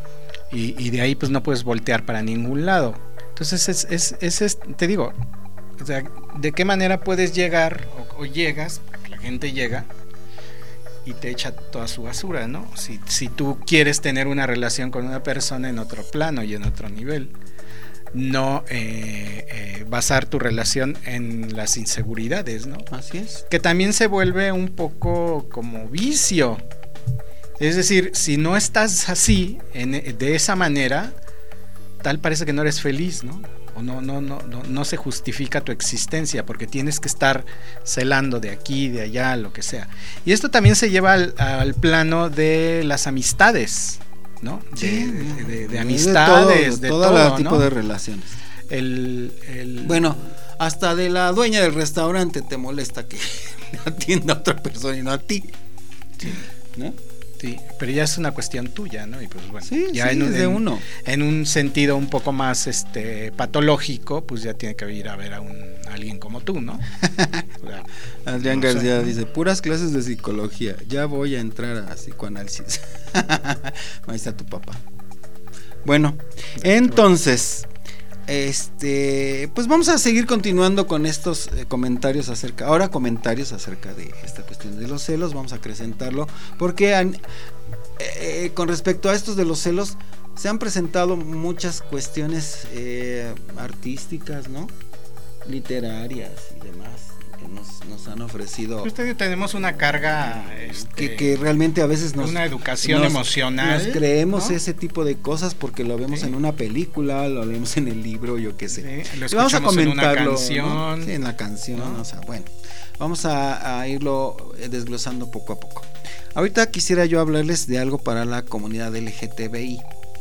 y, y de ahí pues no puedes voltear para ningún lado. Entonces es, es, es, es te digo, o sea, ¿de qué manera puedes llegar o, o llegas? Porque la gente llega y te echa toda su basura, ¿no? Si, si tú quieres tener una relación con una persona en otro plano y en otro nivel, no eh, eh, basar tu relación en las inseguridades, ¿no? Así es. Que también se vuelve un poco como vicio. Es decir, si no estás así, en, de esa manera, tal parece que no eres feliz, ¿no? O no, no, no, no, no se justifica tu existencia porque tienes que estar celando de aquí, de allá, lo que sea. Y esto también se lleva al, al plano de las amistades, ¿no? De, Sí, de, de, de de amistades, de todo, todo, de todo todo, tipo ¿no? de relaciones. El, el... Bueno, hasta de la dueña del restaurante te molesta que atienda a otra persona y no a ti. Sí. ¿No? Sí, pero ya es una cuestión tuya, ¿no? Y pues bueno, Sí, ya sí, en, un, es de en, uno. en un sentido un poco más este patológico, pues ya tiene que ir a ver a un a alguien como tú, ¿no? O sea, Adrián no sé. García dice, puras clases de psicología, ya voy a entrar a psicoanálisis. Ahí está tu papá. Bueno, entonces, este, pues vamos a seguir continuando con estos eh, comentarios acerca, ahora comentarios acerca de esta cuestión de los celos, vamos a acrecentarlo, porque han, eh, con respecto a estos de los celos, se han presentado muchas cuestiones eh, artísticas, ¿no? Literarias y demás, que nos, nos han ofrecido. Ustedes tenemos una carga este, Que, que realmente a veces nos una educación nos, emocional, nos creemos, ¿no? ese tipo de cosas porque lo vemos Sí. en una película, lo vemos en el libro, yo qué sé. Sí, lo Y vamos a escuchamos en una comentarlo, canción, ¿no? Sí, en la canción, ¿no? o sea, bueno, vamos a, a irlo desglosando poco a poco. Ahorita quisiera yo hablarles de algo para la comunidad L G T B I.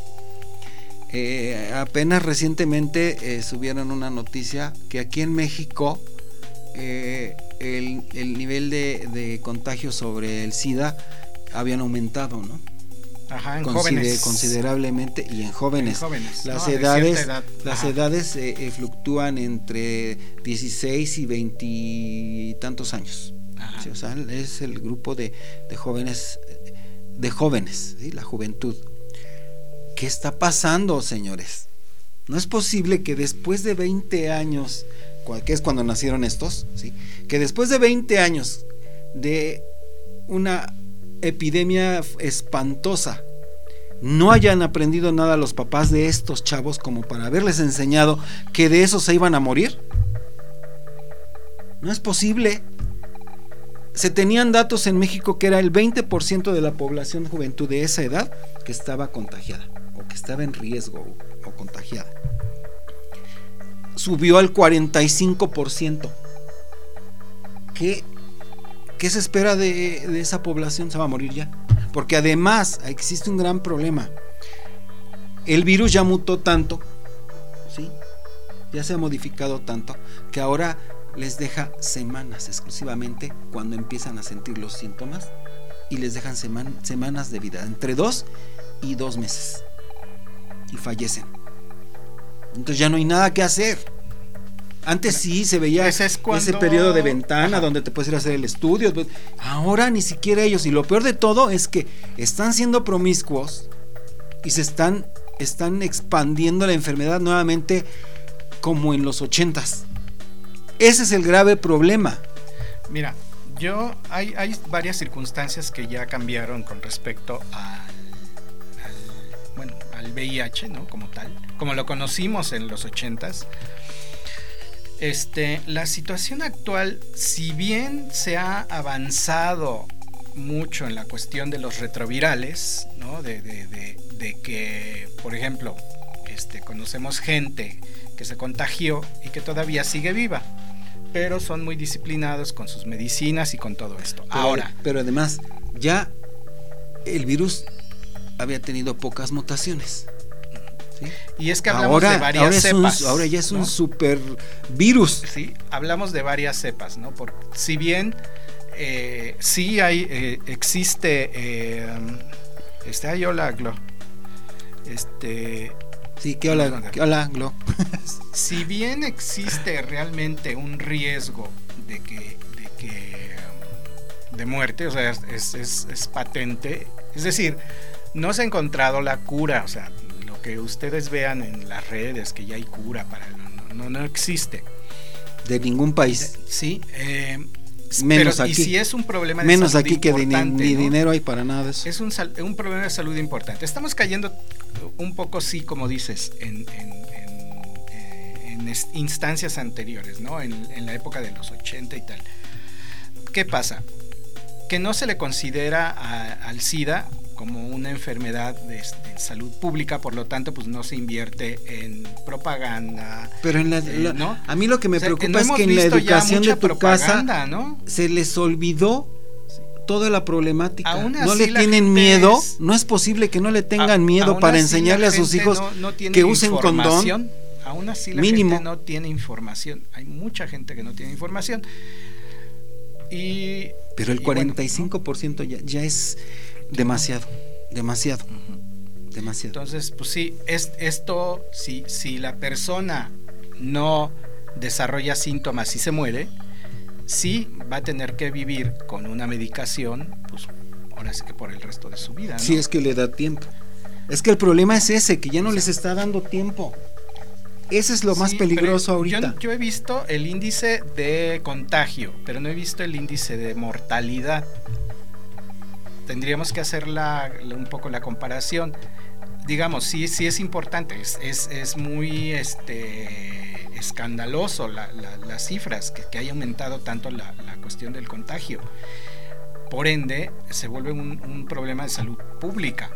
Eh, apenas recientemente eh, subieron una noticia que aquí en México eh, el, el nivel de, de contagio sobre el SIDA habían aumentado, ¿no? Ajá, en Consider- jóvenes. considerablemente y en jóvenes. En jóvenes, Las ¿no? De edades, cierta edad. las Ajá. edades eh, eh, fluctúan entre dieciséis y veinte y tantos años. Ajá. Sí, o sea, es el grupo de, de jóvenes, de jóvenes, ¿sí? La juventud. ¿Qué está pasando, señores? No es posible que después de veinte años, que es cuando nacieron estos, ¿sí? Que después de veinte años de una epidemia espantosa, no hayan aprendido nada los papás de estos chavos como para haberles enseñado que de eso se iban a morir. No es posible. Se tenían datos en México que era el veinte por ciento de la población juventud de esa edad que estaba contagiada o que estaba en riesgo o, o contagiada. Subió al cuarenta y cinco por ciento. ¿Qué, qué se espera de, de esa población? Se va a morir ya. Porque además existe un gran problema. El virus ya mutó tanto, ¿sí? Ya se ha modificado tanto que ahora les deja semanas exclusivamente cuando empiezan a sentir los síntomas y les dejan seman- semanas de vida, entre dos y dos meses, y fallecen. Entonces ya no hay nada que hacer. Antes sí se veía Ese es cuando- ese periodo de ventana Ajá. donde te puedes ir a hacer el estudio. Ahora ni siquiera ellos, y lo peor de todo es que están siendo promiscuos y se están, están expandiendo la enfermedad nuevamente como en los ochentas. Ese es el grave problema. Mira, yo hay, hay varias circunstancias que ya cambiaron con respecto al, al bueno, al V I H, ¿no? Como tal, como lo conocimos en los ochentas. Este, la situación actual, si bien se ha avanzado mucho en la cuestión de los retrovirales, ¿no? De, de, de, de que, por ejemplo, este, conocemos gente que se contagió y que todavía sigue viva, pero son muy disciplinados con sus medicinas y con todo esto. Pero, Ahora, pero además, ya el virus había tenido pocas mutaciones. ¿Sí? y es que hablamos ahora, de varias ahora, es cepas. un, ahora ya es ¿no? un super virus. Sí, hablamos de varias cepas, ¿no? Por, si bien eh, sí hay, eh, existe, eh, este, ay, hola, Glo, este, Sí, que hola, que hola, Glo. si bien existe realmente un riesgo de que, de que, um, de muerte, o sea, es, es, es patente, es decir, no se ha encontrado la cura, o sea, porque ustedes vean en las redes que ya hay cura para el, no, no, no existe. De ningún país. Sí, eh, menos pero, aquí. Y si es un problema de menos salud aquí que ni, ni ¿no? dinero hay para nada de eso. Es un, un problema de salud importante. Estamos cayendo un poco, sí, como dices, en, en, en, en instancias anteriores, ¿no? En, en la época de los ochenta y tal. ¿Qué pasa? Que no se le considera a, al SIDA como una enfermedad de, de salud pública, por lo tanto, pues no se invierte en propaganda. Pero en la, eh, la ¿no? a mí lo que me o sea, preocupa no es que en la educación de tu casa, ¿no? se les olvidó toda la problemática. Aún No así le la tienen gente miedo. es- No es posible que no le tengan A- miedo aún para así enseñarle la a sus gente hijos no- no tiene que usen condón. información. Aún así la Mínimo. gente no tiene información. Hay mucha gente que no tiene información. Y Pero el y cuarenta y cinco por ciento ya, ya es demasiado, demasiado, bueno, ujú. demasiado. Entonces, pues sí, es, esto, si, si la persona no desarrolla síntomas y se muere, sí va a tener que vivir con una medicación, pues ahora sí que por el resto de su vida, ¿no? Si es que le da tiempo. Es que el problema es ese, que ya no les está dando tiempo. Ese es lo más Sí, peligroso pero ahorita. Yo, yo he visto el índice de contagio, pero no he visto el índice de mortalidad. Tendríamos que hacer la, la- un poco la comparación. Digamos, sí, sí es importante, es, es, es muy este, escandaloso la, la, las cifras, que, que haya aumentado tanto la, la cuestión del contagio. Por ende, se vuelve un, un problema de salud pública.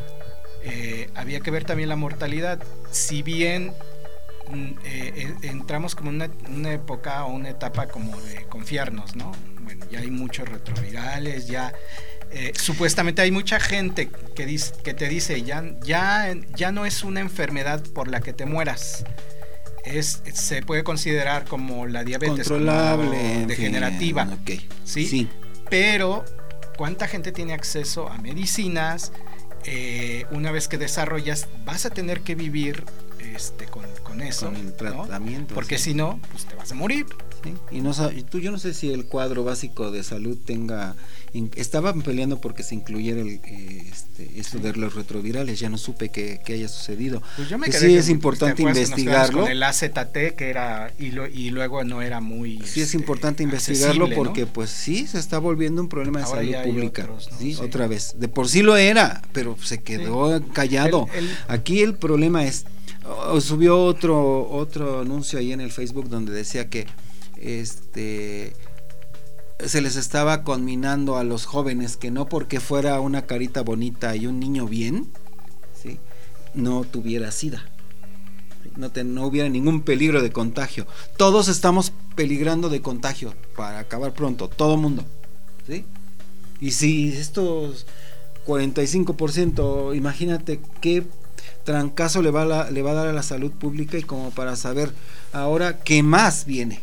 Eh, había que ver también la mortalidad. Si bien mm, eh, eh, entramos como en una, una época o una etapa como de confiarnos, ¿no? Bueno, ya hay muchos retrovirales, ya eh, supuestamente hay mucha gente que, dice, que te dice ya, ya, ya no es una enfermedad por la que te mueras. Es, se puede considerar como la diabetes, Controlable, como en fin, degenerativa. ok. ¿Sí? Sí. Pero ¿cuánta gente tiene acceso a medicinas? Eh, una vez que desarrollas, vas a tener que vivir este, con, con eso, Con el ¿no? tratamiento, Porque sí. si no, pues te vas a morir. Sí, y no sa- y tú, yo no sé si el cuadro básico de salud tenga, in- estaban peleando porque se incluyera el, eh, este, esto de los retrovirales, ya no supe que, que haya sucedido. Pues yo me Que quedé sí que- es importante ¿te acuerdas que nos quedamos investigarlo. con el A Z T que era y, lo, y luego no era muy Sí es este, importante investigarlo accesible, porque ¿no? pues sí se está volviendo un problema de Ahora salud ya hay pública, otros, ¿no? ¿sí? Sí. Otra vez. De por sí lo era, pero se quedó callado. El- el- Aquí el problema es, oh, subió otro otro anuncio ahí en el Facebook donde decía que este se les estaba conminando a los jóvenes que no porque fuera una carita bonita y un niño bien, ¿sí? No tuviera SIDA. No, te, no hubiera ningún peligro de contagio. Todos estamos peligrando de contagio para acabar pronto, todo mundo, ¿sí? Y si estos cuarenta y cinco por ciento, imagínate qué trancazo le va, a la, le va a dar a la salud pública y como para saber ahora qué más viene.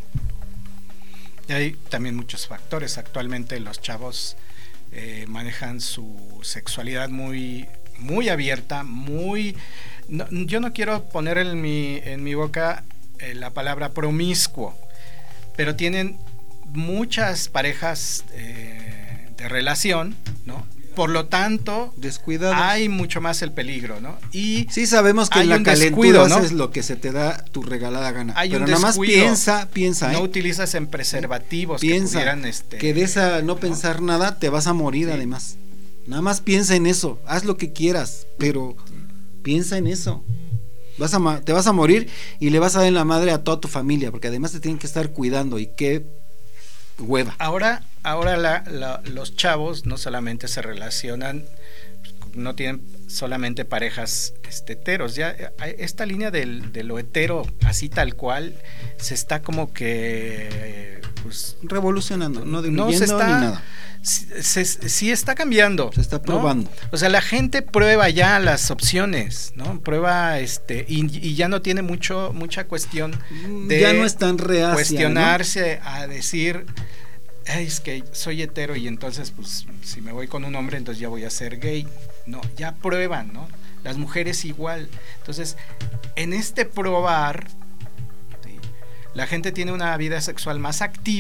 Y hay también muchos factores. Actualmente los chavos eh, manejan su sexualidad muy, muy abierta, muy... No, yo no quiero poner en mi, en mi boca eh, la palabra promiscuo, pero tienen muchas parejas eh, de relación, ¿no? Por lo tanto, Descuidados. hay mucho más el peligro, ¿no? Y Sí sabemos que hay en la un calentura descuido, ¿no? haces lo que se te da tu regalada gana. Hay pero un nada más descuido. piensa, piensa, no ¿eh? utilizas en preservativos que Piensa pudieran, este, que de esa no pensar nada te vas a morir. Sí. Además. Nada más piensa en eso, haz lo que quieras, pero piensa en eso. Vas a ma- te vas a morir y le vas a dar en la madre a toda tu familia, porque además te tienen que estar cuidando y qué hueva. Ahora, ahora la, la, los chavos no solamente se relacionan, no tienen solamente parejas este, heteros, ya eh, esta línea del, de lo hetero, así tal cual, se está como que pues, Revolucionando, no diluyendo no se está, ni nada. Sí, se, sí está cambiando. Se está ¿no? probando. O sea, la gente prueba ya las opciones, ¿no? Prueba este y, y ya no tiene mucho mucha cuestión de Ya no es tan reacia, cuestionarse a decir, "Ay, es que soy hetero y entonces pues si me voy con un hombre entonces ya voy a ser gay". No, ya prueban, ¿no? Las mujeres igual. Entonces, en este probar, ¿sí? La gente tiene una vida sexual más activa,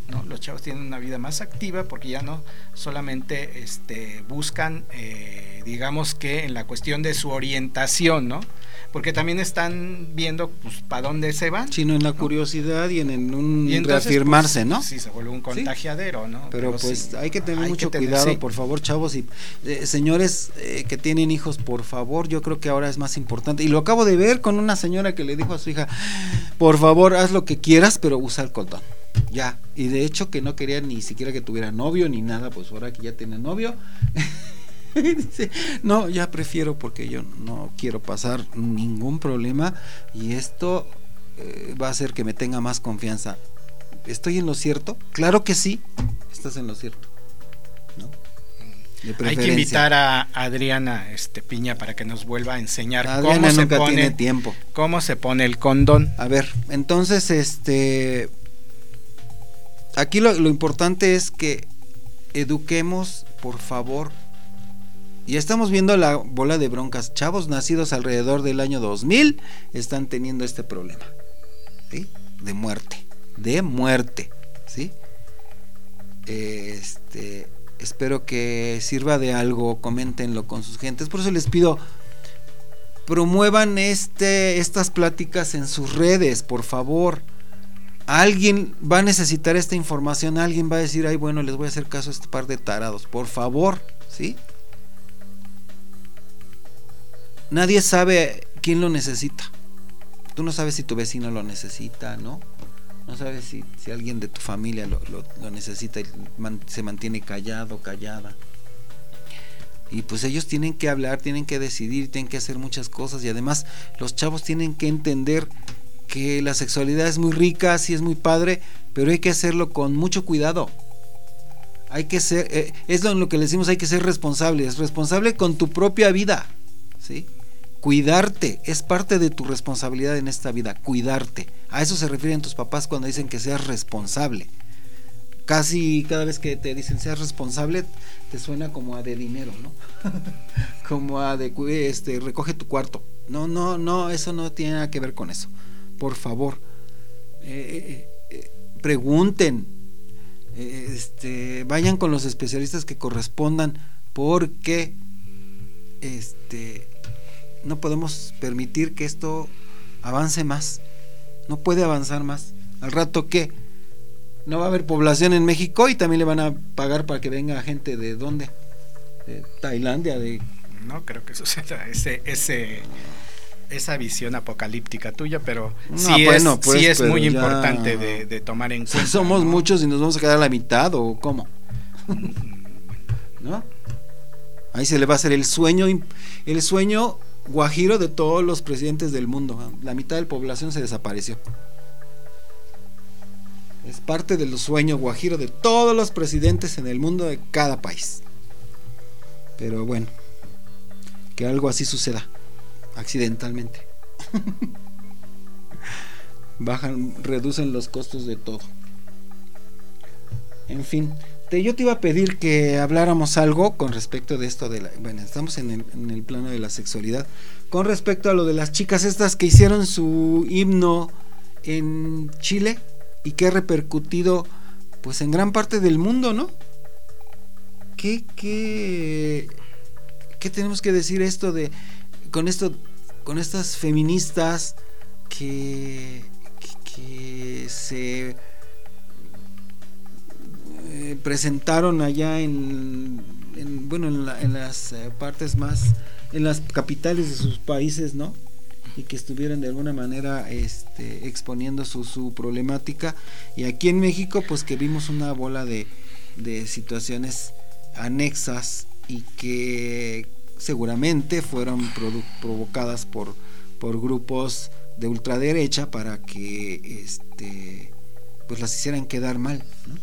¿no? Los chavos tienen una vida más activa porque ya no solamente este, buscan, eh, digamos que en la cuestión de su orientación, ¿no? Porque también están viendo pues para dónde se van. Sino en la ¿no? curiosidad y en, en un y entonces, reafirmarse, pues, ¿no? Sí, se vuelve un contagiadero, ¿no? Pero, Pero pues sí, hay que tener hay mucho que tener, cuidado, sí. Por favor, chavos y eh, señores eh, que tienen hijos, por favor, yo creo que ahora es más importante. Y lo acabo de ver con una señora que le dijo a su hija, por favor, haz lo que quieras, pero usa el condón. Ya, y de hecho que no quería ni siquiera que tuviera novio ni nada, pues ahora que ya tiene novio... Dice, no, ya prefiero porque yo no quiero pasar ningún problema y esto eh, va a hacer que me tenga más confianza. ¿Estoy en lo cierto? Claro que sí, estás en lo cierto, ¿no? Hay que invitar a Adriana este, Piña para que nos vuelva a enseñar Adriana cómo nunca se pone tiene tiempo. Cómo se pone el condón. A ver, entonces este aquí lo, lo importante es que eduquemos, por favor. Y estamos viendo la bola de broncas. Chavos nacidos alrededor del año dos mil están teniendo este problema, ¿sí? De muerte, de muerte, ¿sí? Este, espero que sirva de algo, coméntenlo con sus gentes. Por eso les pido, promuevan este, estas pláticas en sus redes, por favor. Alguien va a necesitar esta información, alguien va a decir, ay, bueno, les voy a hacer caso a este par de tarados, por favor, ¿sí? Nadie sabe quién lo necesita. Tú no sabes si tu vecino lo necesita, ¿no? No sabes si, si alguien de tu familia lo, lo, lo necesita y man, se mantiene callado, callada. Y pues ellos tienen que hablar, tienen que decidir, tienen que hacer muchas cosas. Y además los chavos tienen que entender que la sexualidad es muy rica, sí es muy padre, pero hay que hacerlo con mucho cuidado. Hay que ser, eh, es lo, lo que le decimos, hay que ser responsable. Es responsable con tu propia vida, ¿sí? Cuidarte, es parte de tu responsabilidad en esta vida, cuidarte. A eso se refieren tus papás cuando dicen que seas responsable. Casi cada vez que te dicen seas responsable, te suena como a de dinero, ¿no? Como a de este, recoge tu cuarto. No, no, no, eso no tiene nada que ver con eso. Por favor, eh, eh, pregunten, eh, este, vayan con los especialistas que correspondan, porque este no podemos permitir que esto avance más. No puede avanzar más. Al rato, ¿qué? No va a haber población en México y también le van a pagar para que venga gente de ¿dónde? De Tailandia, de... No creo que suceda ese, ese, esa visión apocalíptica tuya, pero no, sí, bueno, es, pues, sí es muy ya... importante de, de tomar en cuenta. Somos ¿no? muchos y nos vamos a quedar a la mitad, ¿o cómo? ¿No? Ahí se le va a hacer el sueño, el sueño guajiro de todos los presidentes del mundo. La mitad de la población se desapareció. Es parte del sueño guajiro de todos los presidentes en el mundo, de cada país. Pero bueno, que algo así suceda accidentalmente. Bajan, reducen los costos de todo. En fin, te, yo te iba a pedir que habláramos algo con respecto de esto de la, bueno, estamos en el, en el plano de la sexualidad, con respecto a lo de las chicas estas que hicieron su himno en Chile y que ha repercutido pues en gran parte del mundo, ¿no? ¿Qué, qué, qué tenemos que decir esto de con esto, con estas feministas que, que, que se eh, presentaron allá en, en bueno en, la, en las eh, partes más, en las capitales de sus países, ¿no? Y que estuvieran de alguna manera este, exponiendo su, su problemática, y aquí en México pues que vimos una bola de, de situaciones anexas y que seguramente fueron produ- provocadas por, por grupos de ultraderecha para que este pues las hicieran quedar mal, ¿no?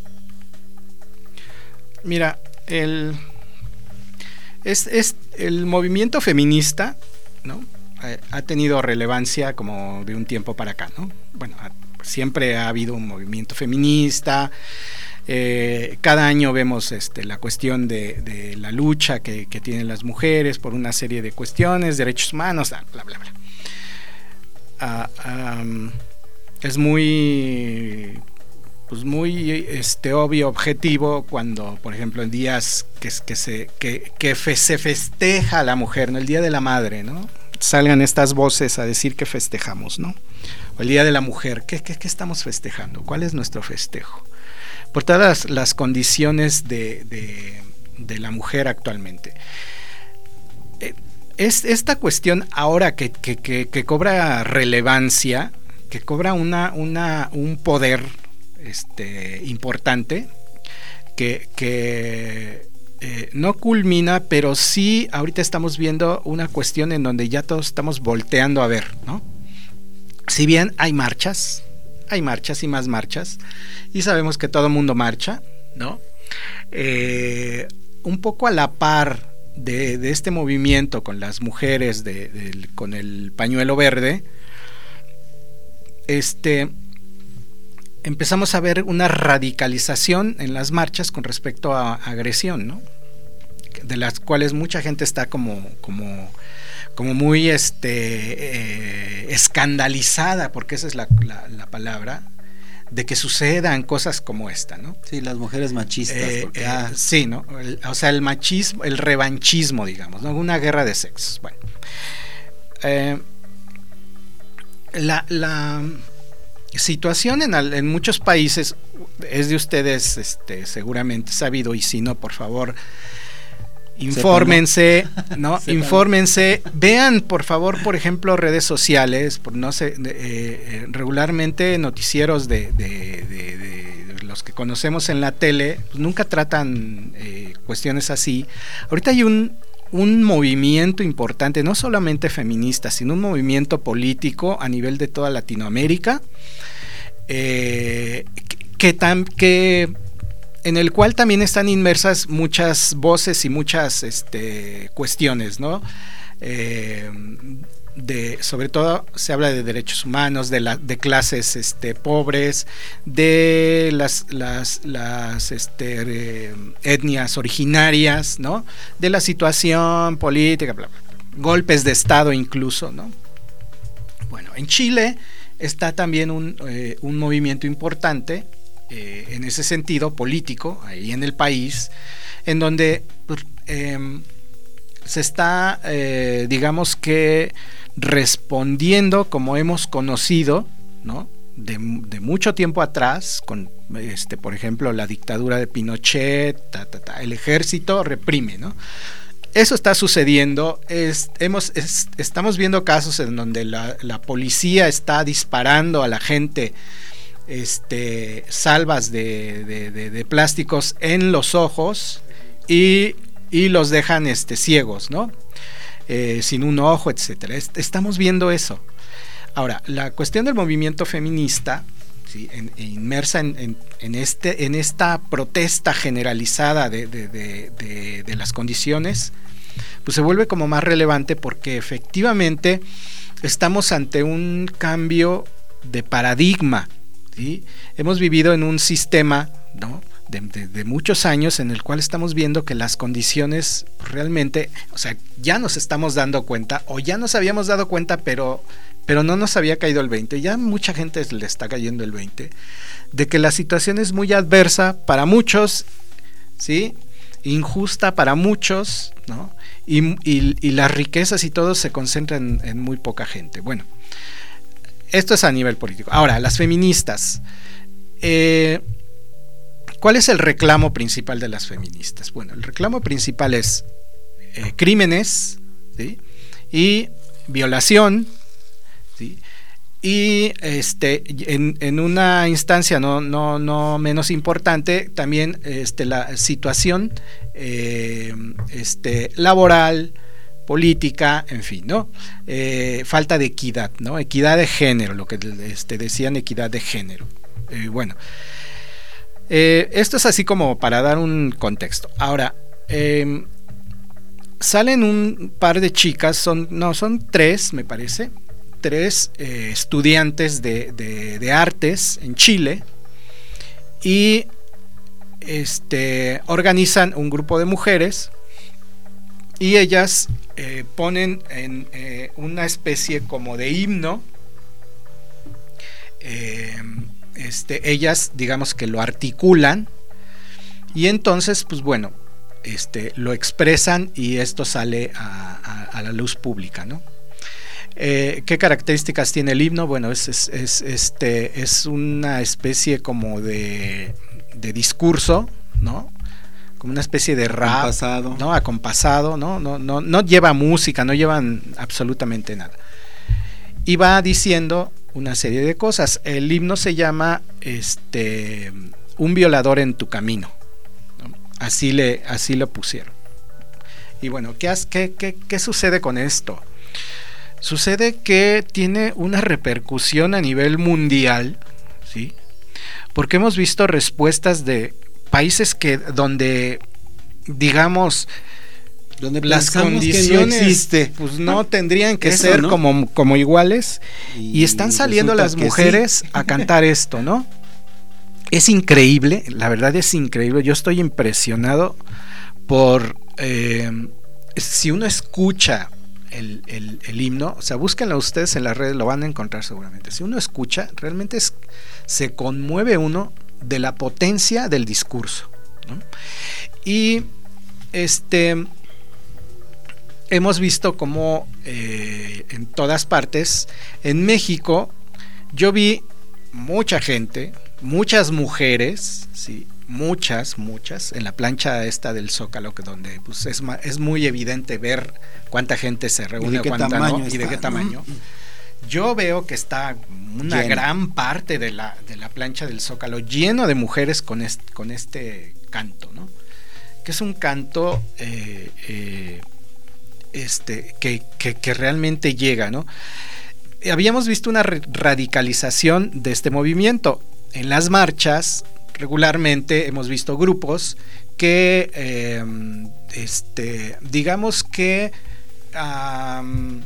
Mira, el es, es el movimiento feminista, ¿no? Ha tenido relevancia como de un tiempo para acá, ¿no? Bueno, siempre ha habido un movimiento feminista. Eh, cada año vemos este, la cuestión de, de la lucha que, que tienen las mujeres por una serie de cuestiones, derechos humanos, bla, bla, bla. Uh, um, es muy pues muy este obvio objetivo cuando, por ejemplo, en días que, que se que, que fe, se festeja a la mujer, ¿no? El Día de la Madre, ¿no? Salgan estas voces a decir que festejamos, ¿no? O el Día de la Mujer, ¿qué, qué, qué estamos festejando? ¿Cuál es nuestro festejo? Por todas las, las condiciones de, de, de la mujer actualmente. Eh, es esta cuestión ahora que, que, que, que cobra relevancia, que cobra una, una, un poder este, importante, que, que eh, no culmina, pero sí ahorita estamos viendo una cuestión en donde ya todos estamos volteando a ver, ¿no? Si bien hay marchas, hay marchas y más marchas, y sabemos que todo el mundo marcha, ¿no? Eh, un poco a la par de, de este movimiento con las mujeres, de, de, con el pañuelo verde, este, empezamos a ver una radicalización en las marchas con respecto a, a agresión, ¿no? De las cuales mucha gente está como, como, como muy este, eh, escandalizada, porque esa es la, la, la palabra, de que sucedan cosas como esta, ¿no? Sí, las mujeres machistas. Eh, porque, eh, ah. Sí, ¿no? El, o sea, el machismo, el revanchismo, digamos, ¿no? Una guerra de sexos. Bueno, eh, la, la situación en, en muchos países es de ustedes, este, seguramente sabido, y si no, por favor, infórmense, ¿no? Infórmense, vean por favor, por ejemplo, redes sociales, por no sé, de, eh, regularmente noticieros de, de, de, de los que conocemos en la tele, pues nunca tratan eh, cuestiones así. Ahorita hay un, un movimiento importante, no solamente feminista, sino un movimiento político a nivel de toda Latinoamérica, eh, que, que, tam, que en el cual también están inmersas muchas voces y muchas este, cuestiones, ¿no? Eh, de, sobre todo se habla de derechos humanos, de, la, de clases este, pobres, de las, las, las este, eh, etnias originarias, ¿no? De la situación política, bla, bla, bla, golpes de Estado incluso, ¿no? Bueno, en Chile está también un, eh, un movimiento importante, Eh, en ese sentido político, ahí en el país, en donde eh, se está, eh, digamos que, respondiendo como hemos conocido, ¿no? De, de mucho tiempo atrás, con, este, por ejemplo, la dictadura de Pinochet, ta, ta, ta, el ejército reprime, ¿no? Eso está sucediendo, es, hemos, es, estamos viendo casos en donde la, la policía está disparando a la gente, Este, salvas de, de, de, de plásticos en los ojos y, y los dejan este, ciegos, ¿no? Eh, sin un ojo, etcétera. Est- estamos viendo eso. Ahora, la cuestión del movimiento feminista, ¿sí? en, inmersa en, en, en, este, en esta protesta generalizada de, de, de, de, de las condiciones, pues se vuelve como más relevante porque efectivamente estamos ante un cambio de paradigma. ¿Sí? Hemos vivido en un sistema, ¿no? de, de, de muchos años en el cual estamos viendo que las condiciones realmente, o sea, ya nos estamos dando cuenta o ya nos habíamos dado cuenta, pero, pero no nos había caído el veinte, ya mucha gente le está cayendo el veinte, de que la situación es muy adversa para muchos, ¿sí? Injusta para muchos, ¿no? y, y, y las riquezas y todo se concentran en, en muy poca gente. Bueno, esto es a nivel político. Ahora, las feministas. Eh, ¿Cuál es el reclamo principal de las feministas? Bueno, el reclamo principal es eh, crímenes, ¿sí? Y violación, ¿sí? Y este, en, en una instancia no, no, no menos importante, también este, la situación eh, este, laboral, política, en fin, ¿no? Eh, falta de equidad, ¿no? Equidad de género, lo que este, decían, equidad de género. Eh, bueno, eh, esto es así como para dar un contexto. Ahora, eh, salen un par de chicas, son, no, son tres, me parece, tres eh, estudiantes de, de, de artes en Chile y este, organizan un grupo de mujeres. Y ellas eh, ponen en eh, una especie como de himno, eh, este, ellas digamos que lo articulan y entonces pues bueno, este, lo expresan y esto sale a, a, a la luz pública, ¿no? Eh, ¿Qué características tiene el himno? Bueno, es, es, es, este, es una especie como de, de discurso, ¿no? Como una especie de rap, acompasado, ¿no? Acompasado, ¿no? No, no, no lleva música, no llevan absolutamente nada. Y va diciendo una serie de cosas. El himno se llama este, Un violador en tu camino, ¿no? Así, le, así lo pusieron. Y bueno, ¿qué, qué, qué, qué sucede con esto? Sucede que tiene una repercusión a nivel mundial, ¿sí? Porque hemos visto respuestas de países que donde, digamos, donde las condiciones que no existe, pues no tendrían que Eso, ser ¿no? como, como iguales, y, y están saliendo las resulta que mujeres sí. a cantar esto, ¿no? Es increíble, la verdad es increíble. Yo estoy impresionado por eh, si uno escucha El, el, el himno, o sea, búsquenlo ustedes en las redes, lo van a encontrar seguramente. Si uno escucha, realmente es, se conmueve uno de la potencia del discurso, ¿no? Y este hemos visto como eh, en todas partes, en México, yo vi mucha gente, muchas mujeres, sí, muchas, muchas, en la plancha esta del Zócalo, que donde pues es, es muy evidente ver cuánta gente se reúne, ¿Y de qué cuánta tamaño no, y de está? qué tamaño. Yo veo que está una Lleno. gran parte de la, de la plancha del Zócalo lleno de mujeres con este, con este canto, ¿no? Que es un canto eh, eh, este, que, que, que realmente llega, ¿no? Habíamos visto una radicalización de este movimiento. En las marchas regularmente hemos visto grupos que eh, este, digamos que um,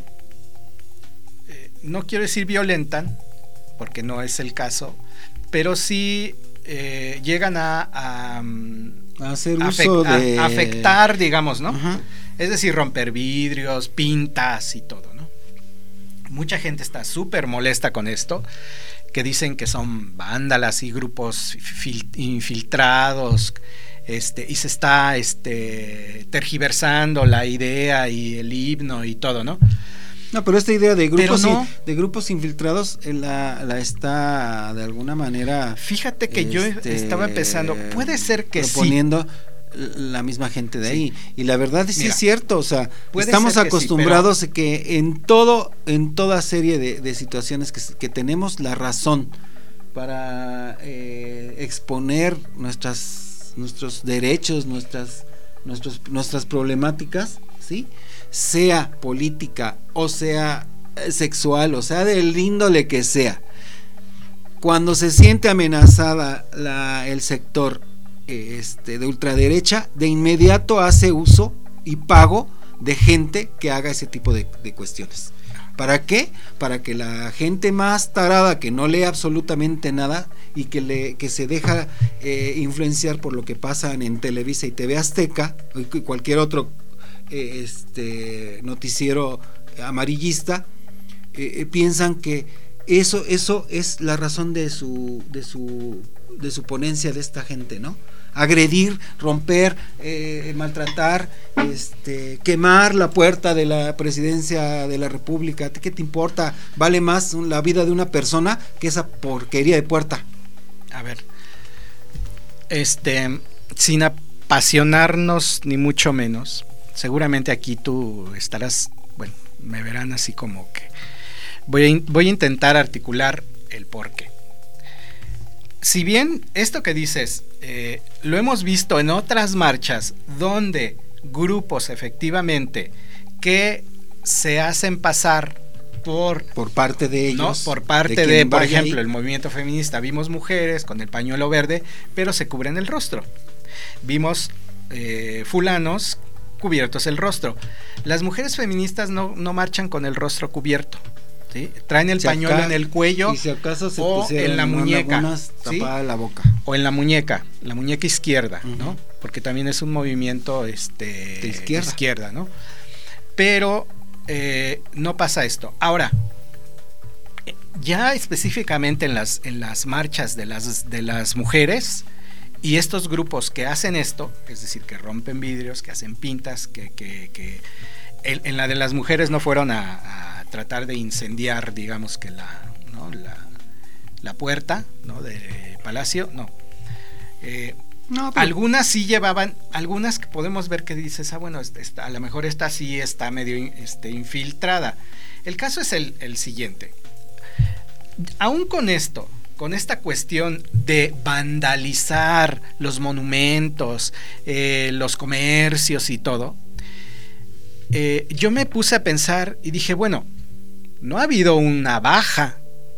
eh, no quiero decir violentan, porque no es el caso, pero sí eh, llegan a, a, a hacer afect, uso de a, afectar, digamos, ¿no? Ajá. Es decir, romper vidrios, pintas y todo, ¿no? Mucha gente está súper molesta con esto, que dicen que son vándalas y grupos infiltrados, este, y se está este, tergiversando la idea y el himno y todo, ¿no? No, pero esta idea de grupos, no, in, de grupos infiltrados la, la está de alguna manera. Fíjate que este, yo estaba pensando, puede ser que proponiendo sí. la misma gente de ahí, sí. Y la verdad sí Mira, es cierto, o sea, estamos acostumbrados a que, sí, que en todo, en toda serie de, de situaciones que, que tenemos la razón para eh, exponer nuestras nuestros derechos, nuestras nuestros, nuestras problemáticas, ¿sí? Sea política o sea sexual, o sea del índole que sea. Cuando se siente amenazada la, el sector este, de ultraderecha, de inmediato hace uso y pago de gente que haga ese tipo de, de cuestiones. ¿Para qué? Para que la gente más tarada, que no lee absolutamente nada y que, le, que se deja eh, influenciar por lo que pasa en Televisa y T V Azteca y cualquier otro eh, este, noticiero amarillista, eh, eh, piensan que eso, eso es la razón de su, de su, de su ponencia de esta gente, ¿no? Agredir, romper, eh, maltratar, este, quemar la puerta de la presidencia de la República. ¿Qué te importa? Vale más la vida de una persona que esa porquería de puerta. A ver, este, sin apasionarnos ni mucho menos, seguramente aquí tú estarás, bueno, me verán así como que voy a, voy a intentar articular el porqué. Si bien esto que dices eh, lo hemos visto en otras marchas donde grupos efectivamente que se hacen pasar por por parte de ellos, ¿no? por parte de, de por ejemplo, ahí. El movimiento feminista, vimos mujeres con el pañuelo verde, pero se cubren el rostro. Vimos eh, fulanos cubiertos el rostro. Las mujeres feministas no, no marchan con el rostro cubierto. ¿Sí? Traen el si pañuelo acá, en el cuello y si acaso se o en la muñeca, ¿sí? tapada la boca, o en la muñeca, la muñeca izquierda, uh-huh. ¿no? Porque también es un movimiento este, de izquierda, izquierda, ¿no? Pero eh, no pasa esto. Ahora, ya específicamente en las, en las marchas de las, de las mujeres y estos grupos que hacen esto, es decir, que rompen vidrios, que hacen pintas, que, que, que en, en la de las mujeres no fueron a, a tratar de incendiar, digamos que la, ¿no? la, la puerta, ¿no? de Palacio, no. Eh, no pero... Algunas sí llevaban, algunas que podemos ver que dices, ah, bueno, esta, a lo mejor esta sí está medio este, infiltrada. El caso es el, el siguiente. Aún con esto, con esta cuestión de vandalizar los monumentos, eh, los comercios y todo, eh, yo me puse a pensar y dije, bueno, no ha habido una baja,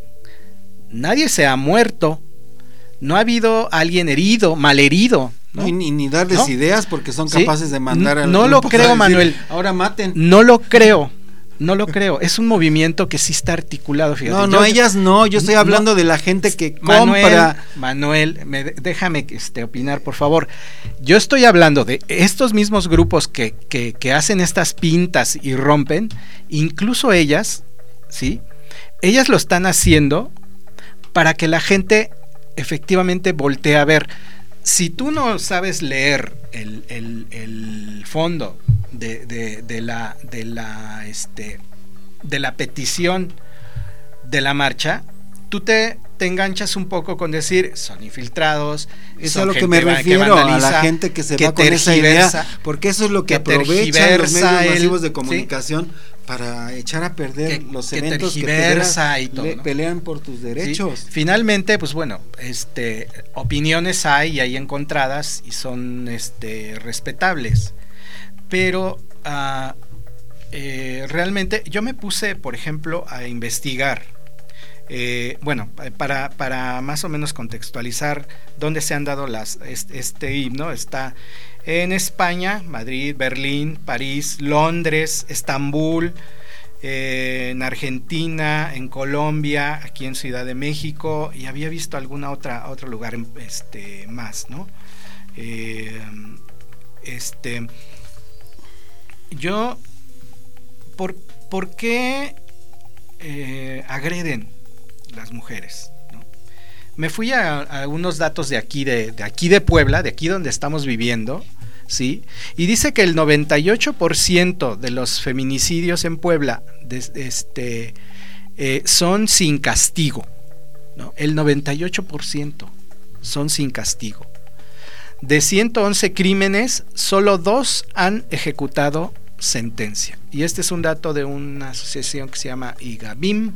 nadie se ha muerto, no ha habido alguien herido, malherido, ¿no? No, y ni, ni darles ¿no? ideas porque son capaces ¿Sí? de mandar al No lo creo, Manuel. Ahora maten. No lo creo. No lo creo, es un movimiento que sí está articulado, fíjate. No, no, yo, ellas no, yo estoy hablando no, de la gente que Manuel, compra. Manuel, me, déjame este, opinar, por favor. Yo estoy hablando de estos mismos grupos que, que, que hacen estas pintas y rompen, incluso ellas, ¿sí? Ellas lo están haciendo para que la gente efectivamente voltee a ver. Si tú no sabes leer el, el, el fondo de, de, de la de la este de la petición de la marcha, tú te, te enganchas un poco con decir son infiltrados. Eso es a lo que me refiero, que vandaliza, a la gente que se que va con esa idea, porque eso es lo que, que aprovechan los medios el, masivos de comunicación. ¿Sí? Para echar a perder que, los que eventos que te y todo, le, ¿no? pelean por tus derechos. Sí. Finalmente, pues bueno, este, opiniones hay y hay encontradas y son este, respetables. Pero uh, eh, realmente yo me puse, por ejemplo, a investigar. Eh, bueno, para, para más o menos contextualizar dónde se han dado las, este, este himno, está en España, Madrid, Berlín, París, Londres, Estambul, eh, en Argentina, en Colombia, aquí en Ciudad de México, y había visto alguna otra otro lugar este, más, ¿no? Eh, este, yo, ¿por, por qué eh, agreden las mujeres? ¿No? Me fui a, a algunos datos de aquí de, de aquí de Puebla, de aquí donde estamos viviendo, ¿sí? Y dice que el noventa y ocho por ciento de los feminicidios en Puebla de, este, eh, son sin castigo, ¿no? El noventa y ocho por ciento son sin castigo. De ciento once crímenes, solo dos han ejecutado sentencia. Y este es un dato de una asociación que se llama IGABIM.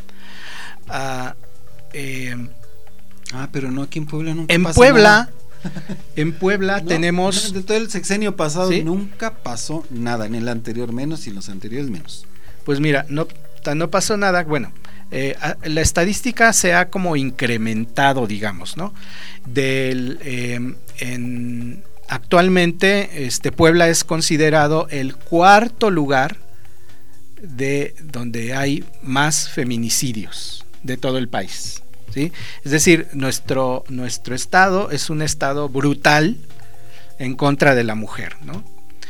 Uh, eh, ah, pero no, aquí en Puebla nunca en pasa Puebla, nada. En Puebla no, tenemos... De todo el sexenio pasado, ¿sí? Nunca pasó nada, en el anterior menos y en los anteriores menos. Pues mira, no, no pasó nada, bueno, eh, la estadística se ha como incrementado, digamos, ¿no? Del, eh, en, actualmente este, Puebla es considerado el cuarto lugar de donde hay más feminicidios de todo el país, ¿sí? Es decir, nuestro, nuestro estado es un estado brutal en contra de la mujer, ¿no?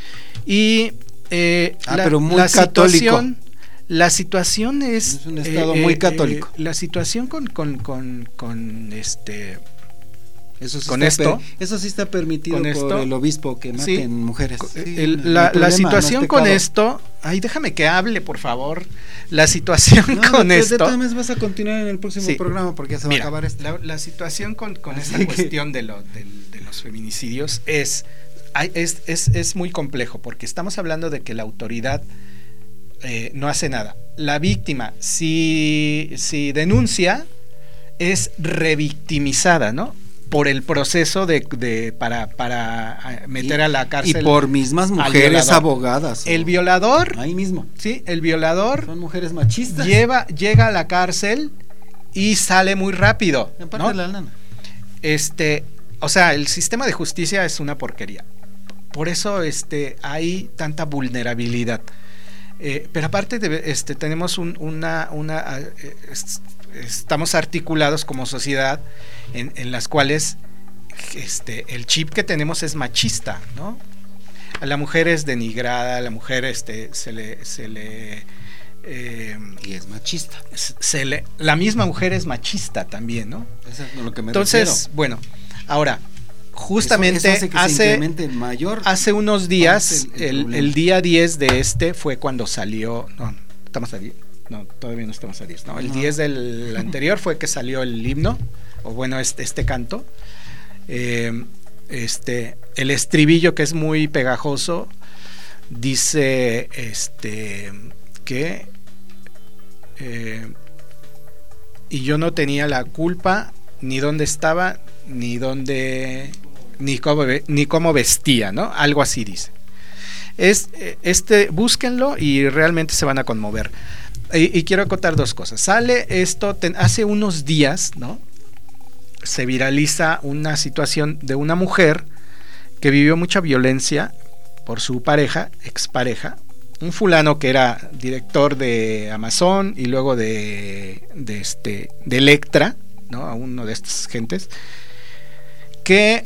Y eh, ah, la, pero muy la católico. situación la situación es, es un estado eh, muy eh, católico. Eh, la situación con, con, con, con este Eso sí con está esto, per, eso sí está permitido con por esto, el obispo que maten sí, mujeres. Sí, el, la, problema, la situación no es con esto, ay, déjame que hable, por favor. La situación no, con de, esto. De todas maneras vas a continuar en el próximo sí. programa porque ya se Mira, va a acabar esto. La, la situación con, con esta que... cuestión de, lo, de, de los feminicidios es, es, es, es muy complejo porque estamos hablando de que la autoridad eh, no hace nada. La víctima, si, si denuncia, es revictimizada, ¿no? Por el proceso de, de para, para meter y, a la cárcel. Y por mismas mujeres abogadas. El violador. Ahí mismo. Sí, el violador. Son mujeres machistas. Lleva, llega a la cárcel y sale muy rápido. En parte ¿no? de la lana. Este, o sea, el sistema de justicia es una porquería. Por eso este, hay tanta vulnerabilidad. Eh, pero aparte de, este, tenemos un, una, una eh, est, estamos articulados como sociedad en, en las cuales este, el chip que tenemos es machista, ¿no? A la mujer es denigrada, a la mujer este, se le, se le Eh, y es machista. Se le, la misma mujer es machista también, ¿no? Eso es lo que me Entonces, refiero. bueno, ahora, justamente eso, eso hace, que hace, se incremente mayor, hace unos días, el, el, el, el día diez de este fue cuando salió, no, estamos a diez, no, todavía no estamos a diez, no, el no. diez del anterior fue que salió el himno, o bueno, este, este canto, eh, este, el estribillo que es muy pegajoso, dice, este, que, eh, y yo no tenía la culpa, ni dónde estaba, ni dónde, ni cómo, ni cómo vestía, ¿no? Algo así dice. Es, este, búsquenlo y realmente se van a conmover. Y, y quiero acotar dos cosas. Sale esto, ten, hace unos días, ¿no? Se viraliza una situación de una mujer que vivió mucha violencia por su pareja, expareja, un fulano que era director de Amazon y luego de, de, este, de Electra, ¿no? A uno de estas gentes, que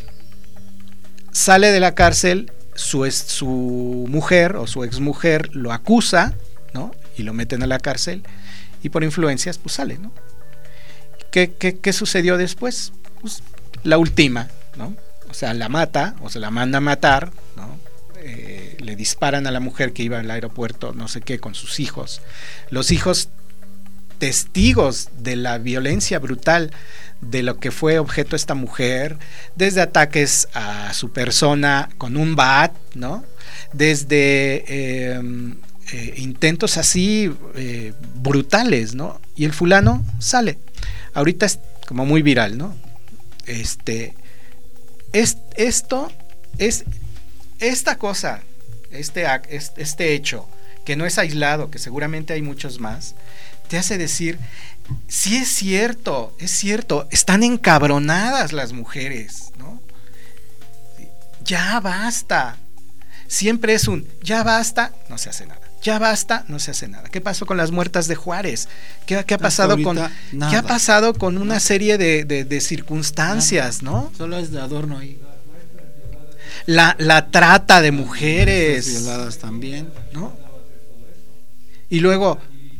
sale de la cárcel, su, su mujer o su exmujer lo acusa, ¿no? Y lo meten a la cárcel y por influencias pues sale, ¿no? ¿Qué, qué, qué sucedió después? Pues la última, ¿no? O sea, la mata o se la manda a matar, ¿no? Eh, le disparan a la mujer que iba al aeropuerto, no sé qué, con sus hijos. Los hijos testigos de la violencia brutal de lo que fue objeto esta mujer, desde ataques a su persona con un bat, ¿no? Desde eh, eh, intentos así eh, brutales, ¿no? Y el fulano sale. Ahorita es como muy viral, ¿no? Este, es, esto es esta cosa, este, este hecho, que no es aislado, que seguramente hay muchos más, te hace decir, sí es cierto, es cierto, están encabronadas las mujeres, ¿no? Ya basta. Siempre es un, ya basta, no se hace nada. Ya basta, no se hace nada. ¿Qué pasó con las muertas de Juárez? ¿Qué, qué ha pasado con nada. ¿Qué ha pasado con una serie de, de, de circunstancias, nada. ¿no? Solo es de adorno ahí. La, la trata de mujeres. Las violadas también, ¿no? Y luego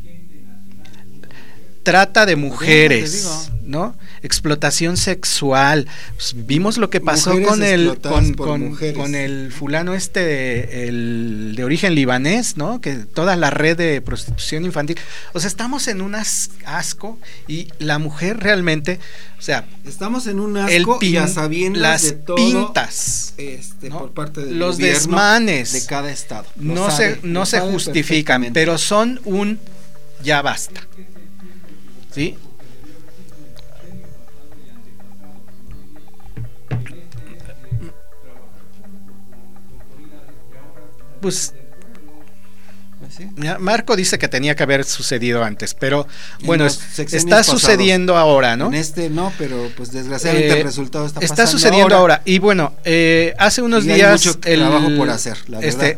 trata de mujeres, ¿no? Explotación sexual. Pues vimos lo que pasó mujeres con el con, con, con el fulano este el de origen libanés, ¿no? Que toda la red de prostitución infantil. O sea, estamos en un asco y la mujer realmente, o sea, estamos en un asco pin, y a sabiendas las de todo, pintas, este, ¿no? por parte del los gobierno desmanes de cada estado. No sabe, se no se justifican, pero son un ya basta. ¿Sí? Pues ¿sí? Marco dice que tenía que haber sucedido antes, pero en bueno, está sucediendo pasados. ahora, ¿no? En este no, pero pues desgraciadamente eh, el resultado está, está pasando sucediendo ahora. ahora. Y bueno, eh, hace unos y días hay mucho el trabajo por hacer, la verdad. Este,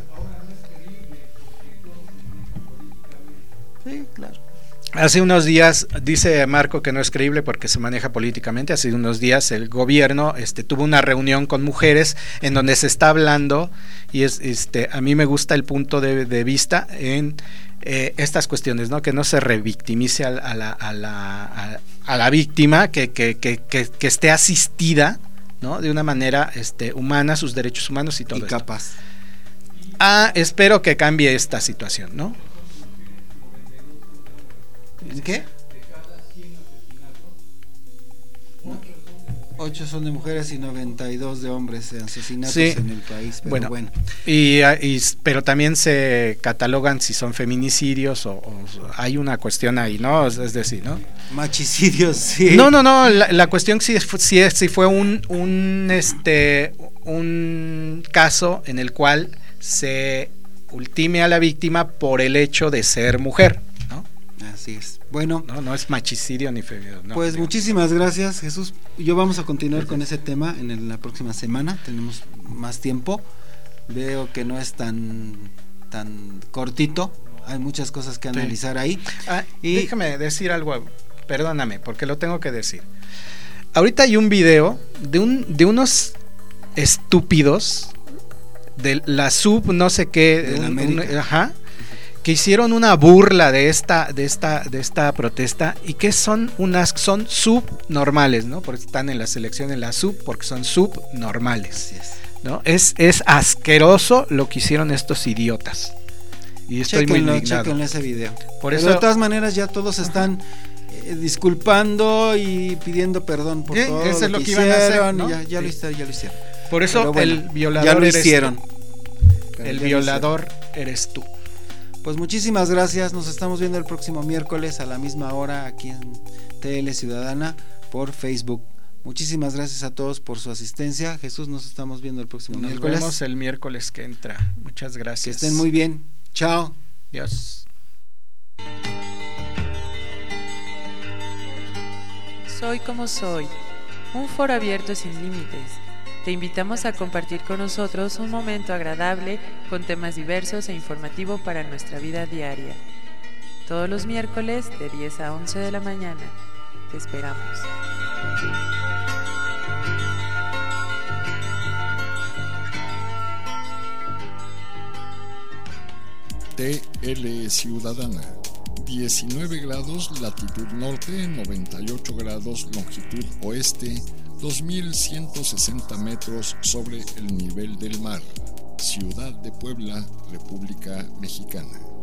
sí, claro. Hace unos días, dice Marco que no es creíble porque se maneja políticamente, hace unos días el gobierno este, tuvo una reunión con mujeres en donde se está hablando, y es este a mí me gusta el punto de, de vista en eh, estas cuestiones, ¿no? Que no se revictimice a, a, la, a, la, a, a la víctima, que, que, que, que, que esté asistida, ¿no? De una manera este, humana, sus derechos humanos y todo y esto. capaz. Ah, espero que cambie esta situación, ¿no? ¿En qué? ocho son de mujeres y noventa y dos de hombres en asesinatos sí. en el país, pero bueno, bueno. Y, y pero también se catalogan si son feminicidios o, o hay una cuestión ahí, ¿no? Es decir, ¿no? Machicidios, sí. No, no, no, la, la cuestión sí si, si fue un un este un caso en el cual se ultime a la víctima por el hecho de ser mujer, ¿no? Así es. Bueno, no, no es machicidio ni feminicidio. No, pues digo. Muchísimas gracias, Jesús. Yo vamos a continuar con ese tema en el, la próxima semana. Tenemos más tiempo. Veo que no es tan tan cortito. Hay muchas cosas que analizar sí. ahí. Ah, y déjame decir algo. Perdóname, porque lo tengo que decir. Ahorita hay un video de un de unos estúpidos de la sub no sé qué, de un, un, ajá. que hicieron una burla de esta, de esta, de esta protesta y que son unas, son subnormales, ¿no? Porque están en la selección en la sub, porque son subnormales, ¿no? Es, es asqueroso lo que hicieron estos idiotas. Y estoy Chéquenlo, muy indignado. Chéquenlo ese video. Por Pero eso, de todas maneras ya todos están eh, disculpando y pidiendo perdón por Sí, todo eso es lo lo que que iban a hacer, hicieron, ¿no? ya, ya, Sí. lo hicieron, ya lo hicieron. por eso Pero bueno, el violador ya lo eres hicieron. tú. Pero El ya lo violador hicieron. eres tú. Pues muchísimas gracias, nos estamos viendo el próximo miércoles a la misma hora aquí en T L Ciudadana por Facebook. Muchísimas gracias a todos por su asistencia. Jesús, nos estamos viendo el próximo Nos miércoles. vemos el miércoles que entra. Muchas Que gracias. estén muy bien. Chao. Adiós. Soy como soy, un foro abierto sin límites. Te invitamos a compartir con nosotros un momento agradable con temas diversos e informativo para nuestra vida diaria. Todos los miércoles de diez a once de la mañana. Te esperamos. T L Ciudadana, diecinueve grados latitud norte, noventa y ocho grados longitud oeste, dos mil ciento sesenta metros sobre el nivel del mar. Ciudad de Puebla, República Mexicana.